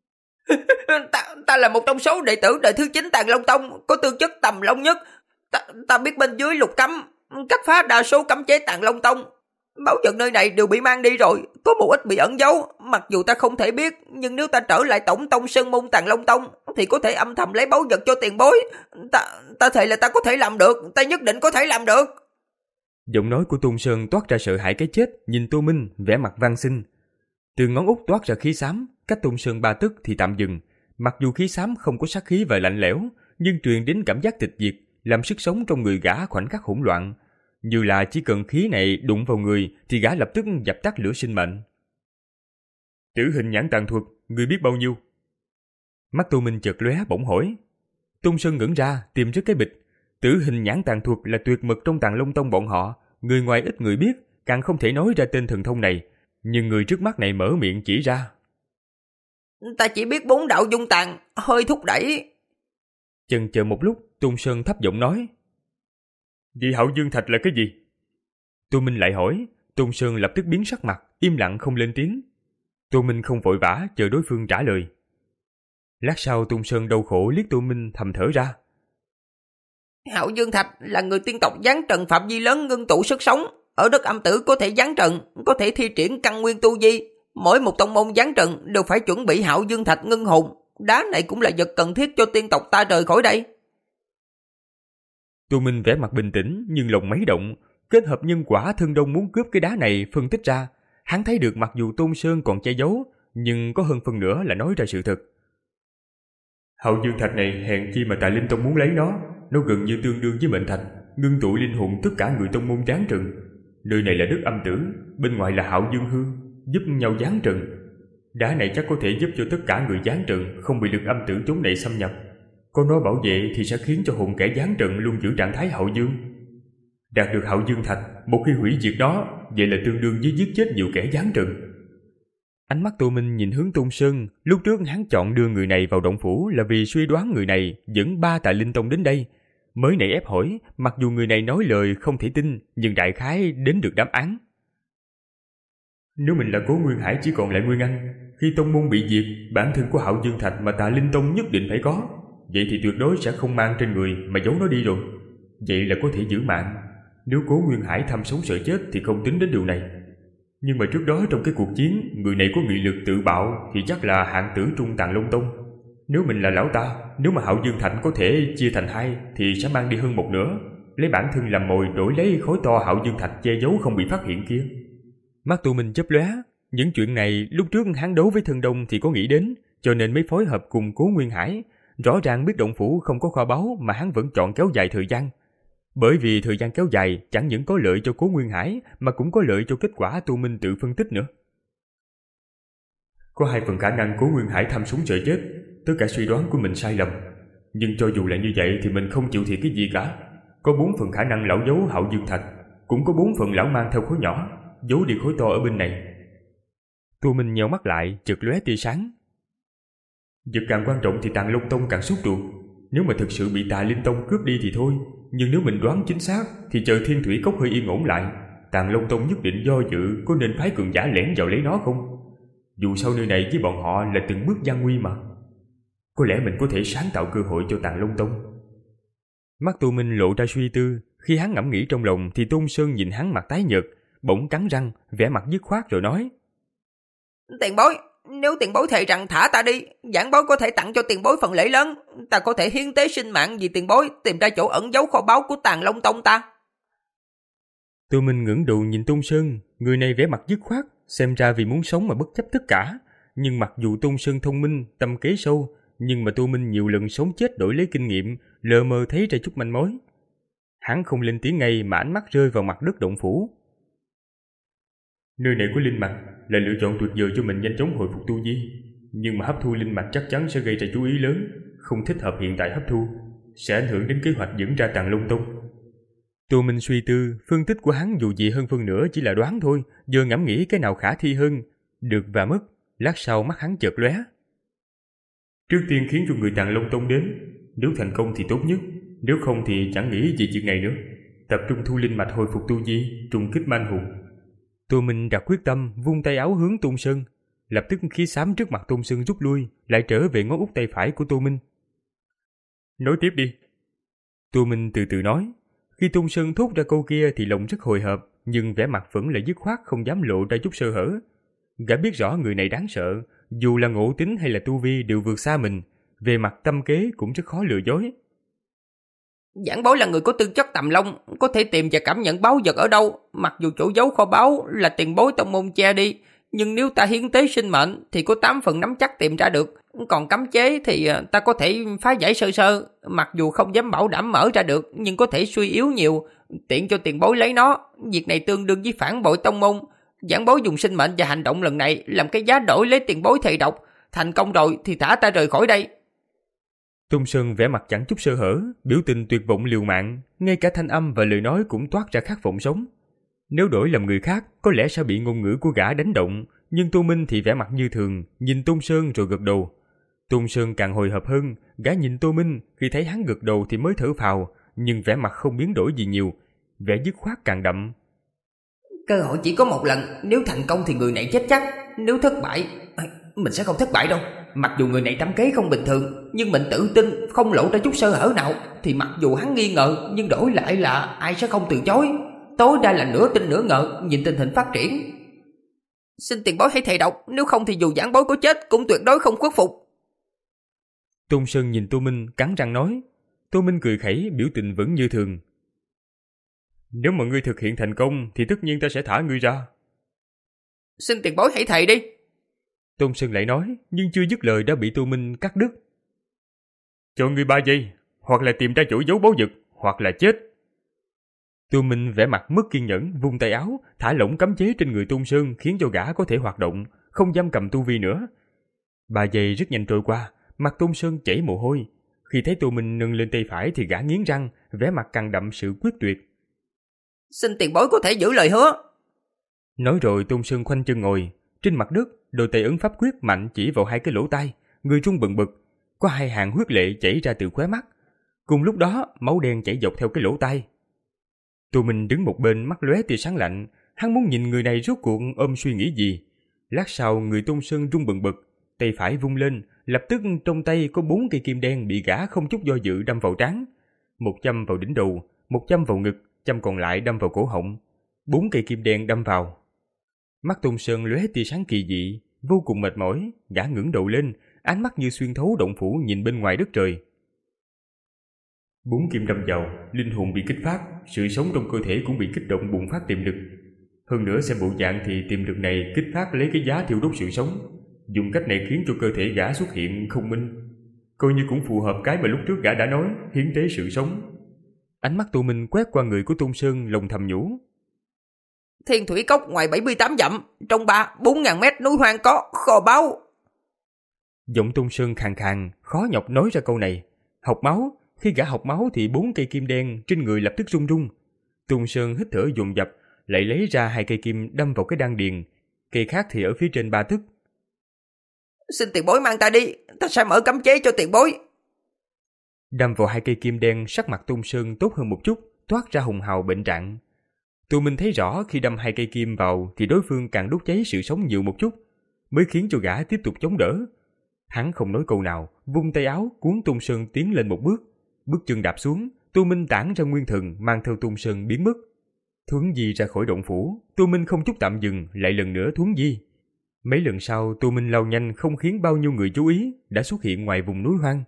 ta, ta là một trong số đệ tử đời thứ chín Tàng Long Tông, có tư chất tầm long nhất. Ta, ta biết bên dưới lục cấm, cắt phá đa số cấm chế Tàng Long Tông. Báu vật nơi này đều bị mang đi rồi, có một ít bị ẩn giấu. Mặc dù ta không thể biết, nhưng nếu ta trở lại tổng tông Sơn Môn Tàng Long Tông thì có thể âm thầm lấy báu vật cho tiền bối. Ta, ta thề là ta có thể làm được, ta nhất định có thể làm được. Giọng nói của Tôn Sơn toát ra sợ hãi cái chết, nhìn Tô Minh vẻ mặt van xin. Từ ngón út toát ra khí xám, cách Tôn Sơn ba tấc thì tạm dừng. Mặc dù khí xám không có sát khí và lạnh lẽo, nhưng truyền đến cảm giác tịch diệt, làm sức sống trong người gã khoảnh khắc hỗn loạn. Như là chỉ cần khí này đụng vào người thì gã lập tức dập tắt lửa sinh mệnh. Tử hình nhãn tàn thuật, người biết bao nhiêu? Mắt Tô Minh chợt lóe bỗng hỏi. Tôn Sơn ngẩn ra, tìm trước cái bịch. Tử hình nhãn tàn thuật là tuyệt mật trong Tàng Long Tông bọn họ, người ngoài ít người biết, càng không thể nói ra tên thần thông này. Nhưng người trước mắt này mở miệng chỉ ra. Ta chỉ biết bốn đạo dung tàn, hơi thúc đẩy. Chần chờ một lúc, Tôn Sơn thấp giọng nói. Vậy Hạo Dương Thạch là cái gì? Tô Minh lại hỏi. Tôn Sơn lập tức biến sắc mặt, im lặng không lên tiếng. Tô Minh không vội vã chờ đối phương trả lời. Lát sau Tôn Sơn đau khổ liếc Tô Minh thầm thở ra. Hạo Dương Thạch là người tiên tộc giáng trần phạm vi lớn ngưng tụ sức sống. Ở đất âm tử có thể giáng trần, có thể thi triển căn nguyên tu vi. Mỗi một tông môn giáng trần đều phải chuẩn bị Hạo Dương Thạch ngưng hồn. Đá này cũng là vật cần thiết cho tiên tộc ta rời khỏi đây. Tô Minh vẻ mặt bình tĩnh nhưng lòng mấy động, kết hợp nhân quả thân đông muốn cướp cái đá này phân tích ra. Hắn thấy được mặc dù Tôn Sơn còn che giấu, nhưng có hơn phần nữa là nói ra sự thật. Hạo Dương Thạch này hèn chi mà Tà Linh Tông muốn lấy nó, nó gần như tương đương với mệnh thạch. ngưng tụ linh hồn tất cả người tông môn giáng trần. Nơi này là đất âm tử, bên ngoài là Hạo Dương Hương, giúp nhau giáng trần. Đá này chắc có thể giúp cho tất cả người giáng trần không bị lực âm tử chống đậy xâm nhập. Có nó bảo vệ thì sẽ khiến cho hồn kẻ giáng trần luôn giữ trạng thái hạo dương. Đạt được Hạo Dương Thạch, một khi hủy diệt nó, vậy là tương đương với giết chết nhiều kẻ giáng trần. Ánh mắt Tô Minh nhìn hướng Tôn Sơn. Lúc trước hắn chọn đưa người này vào động phủ là vì suy đoán người này dẫn ba Tà Linh Tông đến đây. Mới nãy ép hỏi, mặc dù người này nói lời không thể tin, nhưng đại khái đến được đáp án. Nếu mình là Cố Nguyên Hải chỉ còn lại Nguyên Anh, khi tông môn bị diệt, bản thân của Hạo Dương Thạch mà Tà Linh Tông nhất định phải có, vậy thì tuyệt đối sẽ không mang trên người mà giấu nó đi rồi. Vậy là có thể giữ mạng. Nếu Cố Nguyên Hải tham sống sợ chết thì không tính đến điều này. Nhưng mà trước đó trong cái cuộc chiến, người này có nghị lực tự bạo thì chắc là hạng tử trung Tàng Long Tông. Nếu mình là lão ta, nếu mà Hạo Dương Thạch có thể chia thành hai thì sẽ mang đi hơn một nửa, lấy bản thân làm mồi đổi lấy khối to Hạo Dương Thạch che giấu không bị phát hiện kia. Mắt tụi mình chớp lóe, những chuyện này lúc trước hắn đấu với Thần Đông thì có nghĩ đến, cho nên mới phối hợp cùng Cố Nguyên Hải. Rõ ràng biết động phủ không có kho báu mà hắn vẫn chọn kéo dài thời gian. Bởi vì thời gian kéo dài chẳng những có lợi cho Cố Nguyên Hải mà cũng có lợi cho kết quả Tu Minh tự phân tích nữa. Có hai phần khả năng Cố Nguyên Hải tham sống sợ chết, tất cả suy đoán của mình sai lầm. Nhưng cho dù là như vậy thì mình không chịu thiệt cái gì cả. Có bốn phần khả năng lão giấu Hạo Dương Thạch, cũng có bốn phần lão mang theo khối nhỏ, giấu đi khối to ở bên này. Tu Minh nheo mắt lại, chợt lóe tia sáng. Việc càng quan trọng thì Tàng Long Tông càng sốt ruột. Nếu mà thực sự bị Tà Linh Tông cướp đi thì thôi, nhưng nếu mình đoán chính xác thì chờ Thiên Thủy Cốc hơi yên ổn lại, Tàng Long Tông nhất định do dự có nên phái cường giả lẻn vào lấy nó không. Dù sao nơi này với bọn họ là từng bước gian nguy mà. Có lẽ mình có thể sáng tạo cơ hội cho Tàng Long Tông. Mắt Tu Minh lộ ra suy tư. Khi hắn ngẫm nghĩ trong lòng thì Tôn Sơn nhìn hắn mặt tái nhợt, bỗng cắn răng, vẻ mặt dứt khoát rồi nói: Tiền bối, nếu tiền bối thề rằng thả ta đi, giảng bối có thể tặng cho tiền bối phần lễ lớn. Ta có thể hiến tế sinh mạng vì tiền bối tìm ra chỗ ẩn giấu kho báu của Tàng Long Tông ta. Tu Minh ngẩng đầu nhìn Tôn Sơn. Người này vẻ mặt dứt khoát, xem ra vì muốn sống mà bất chấp tất cả. Nhưng mặc dù Tôn Sơn thông minh, tâm kế sâu, nhưng mà Tu Minh nhiều lần sống chết đổi lấy kinh nghiệm, lờ mờ thấy ra chút manh mối. Hắn không lên tiếng ngay mà ánh mắt rơi vào mặt đất động phủ. Nơi này có linh mạch là lựa chọn tuyệt vời cho mình nhanh chóng hồi phục tu vi, nhưng mà hấp thu linh mạch chắc chắn sẽ gây ra chú ý lớn, không thích hợp hiện tại hấp thu, sẽ ảnh hưởng đến kế hoạch dẫn ra Tàng Long Tông. Tu Minh suy tư, phân tích của hắn dù gì hơn phân nửa chỉ là đoán thôi, giờ ngẫm nghĩ cái nào khả thi hơn, được và mất. Lát sau mắt hắn chợt lóe. Trước tiên khiến cho người Tàng Long Tông đến, nếu thành công thì tốt nhất, nếu không thì chẳng nghĩ gì chuyện này nữa. Tập trung thu linh mạch hồi phục tu vi, trùng kích man hùng. Tô Minh đặt quyết tâm, vung tay áo hướng Tôn Sơn. Lập tức khí xám trước mặt Tôn Sơn rút lui, lại trở về ngón út tay phải của Tô Minh. Nói tiếp đi. Tô Minh từ từ nói. Khi Tôn Sơn thốt ra câu kia thì lòng rất hồi hộp, nhưng vẻ mặt vẫn là dứt khoát không dám lộ ra chút sơ hở. Gã biết rõ người này đáng sợ, dù là ngộ tính hay là tu vi đều vượt xa mình, về mặt tâm kế cũng rất khó lừa dối. Giảng bối là người có tư chất tầm long, có thể tìm và cảm nhận báu vật ở đâu. Mặc dù chỗ giấu kho báu là tiền bối tông môn che đi, nhưng nếu ta hiến tế sinh mệnh thì có tám phần nắm chắc tìm ra được. Còn cấm chế thì ta có thể phá giải sơ sơ, mặc dù không dám bảo đảm mở ra được, nhưng có thể suy yếu nhiều, tiện cho tiền bối lấy nó. Việc này tương đương với phản bội tông môn. Giảng bối dùng sinh mệnh và hành động lần này làm cái giá đổi lấy tiền bối thầy độc. Thành công rồi thì thả ta rời khỏi đây. Tôn Sơn vẻ mặt chẳng chút sơ hở, biểu tình tuyệt vọng liều mạng, ngay cả thanh âm và lời nói cũng toát ra khát vọng sống. Nếu đổi làm người khác, có lẽ sẽ bị ngôn ngữ của gã đánh động, nhưng Tô Minh thì vẻ mặt như thường, nhìn Tôn Sơn rồi gật đầu. Tôn Sơn càng hồi hộp hơn, gã nhìn Tô Minh, khi thấy hắn gật đầu thì mới thở phào, nhưng vẻ mặt không biến đổi gì nhiều, vẻ dứt khoát càng đậm. Cơ hội chỉ có một lần, nếu thành công thì người này chết chắc, nếu thất bại, mình sẽ không thất bại đâu. Mặc dù người này tâm kế không bình thường, nhưng mình tự tin không lộ ra chút sơ hở nào, thì mặc dù hắn nghi ngờ, nhưng đổi lại là ai sẽ không từ chối. Tối đa là nửa tin nửa ngờ, nhìn tình hình phát triển. Xin tiền bối hãy thề độc, nếu không thì dù giảng bối có chết cũng tuyệt đối không khuất phục. Tôn Sơn nhìn Tô Minh cắn răng nói. Tô Minh cười khẩy, biểu tình vẫn như thường. Nếu mà ngươi thực hiện thành công thì tất nhiên ta sẽ thả ngươi ra. Xin tiền bối hãy thề đi. Tôn Sơn lại nói, nhưng chưa dứt lời đã bị Tô Minh cắt đứt. Cho ngươi ba giây, hoặc là tìm ra chỗ giấu báu vật, hoặc là chết. Tô Minh vẻ mặt mất kiên nhẫn, vung tay áo, thả lỏng cấm chế trên người Tôn Sơn khiến cho gã có thể hoạt động, không giam cầm tu vi nữa. Ba giây rất nhanh trôi qua, mặt Tôn Sơn chảy mồ hôi. Khi thấy Tô Minh nâng lên tay phải thì gã nghiến răng, vẻ mặt càng đậm sự quyết tuyệt. Xin tiền bối có thể giữ lời hứa. Nói rồi Tôn Sơn khoanh chân ngồi, trên mặt đất, đôi tay ấn pháp quyết mạnh chỉ vào hai cái lỗ tai, người run bần bật, có hai hàng huyết lệ chảy ra từ khóe mắt. Cùng lúc đó, máu đen chảy dọc theo cái lỗ tai. Tô Minh đứng một bên mắt lóe tia sáng lạnh, hắn muốn nhìn người này rốt cuộc ôm suy nghĩ gì. Lát sau người Tôn Sơn run bần bật, tay phải vung lên, lập tức trong tay có bốn cây kim đen bị gã không chút do dự đâm vào trán. Một châm vào đỉnh đầu, một châm vào ngực, châm còn lại đâm vào cổ họng. Bốn cây kim đen đâm vào. Mắt Tôn Sơn lóe tia sáng kỳ dị, vô cùng mệt mỏi, gã ngẩng đầu lên, ánh mắt như xuyên thấu động phủ nhìn bên ngoài đất trời. Bốn kim đâm vào, linh hồn bị kích phát, sự sống trong cơ thể cũng bị kích động bùng phát tiềm lực. Hơn nữa xem bộ dạng thì tiềm lực này kích phát lấy cái giá thiêu đốt sự sống. Dùng cách này khiến cho cơ thể gã xuất hiện không minh, coi như cũng phù hợp cái mà lúc trước gã đã nói, hiến tế sự sống. Ánh mắt Tô Minh quét qua người của Tôn Sơn, lòng thầm nhủ. Thiên Thủy Cốc ngoài bảy mươi tám dặm, trong ba bốn ngàn mét núi hoang có kho báu. Giọng Tôn Sơn khàn khàn, khó nhọc nói ra câu này. Học máu, khi gã học máu thì bốn cây kim đen trên người lập tức rung rung. Tôn Sơn hít thở dồn dập, lại lấy ra hai cây kim đâm vào cái đan điền, cây khác thì ở phía trên ba tấc. Xin tiền bối mang ta đi, ta sẽ mở cấm chế cho tiền bối. Đâm vào hai cây kim đen, sắc mặt Tôn Sơn tốt hơn một chút, toát ra hùng hào bệnh trạng. Tô Minh thấy rõ khi đâm hai cây kim vào thì đối phương càng đốt cháy sự sống nhiều một chút, mới khiến cho gã tiếp tục chống đỡ. Hắn không nói câu nào, vung tay áo cuốn Tôn Sơn tiến lên một bước. Bước chân đạp xuống, Tô Minh tản ra nguyên thần mang theo Tôn Sơn biến mất. Thuấn di ra khỏi động phủ, Tô Minh không chút tạm dừng, lại lần nữa thuấn di. Mấy lần sau, Tô Minh lao nhanh không khiến bao nhiêu người chú ý, đã xuất hiện ngoài vùng núi hoang.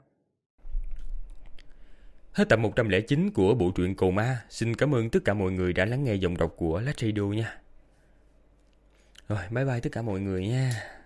Hết tập một trăm lẻ chín của bộ truyện Cầu Ma. Xin cảm ơn tất cả mọi người đã lắng nghe giọng đọc của Lát Radio nha. Rồi, bye bye tất cả mọi người nha.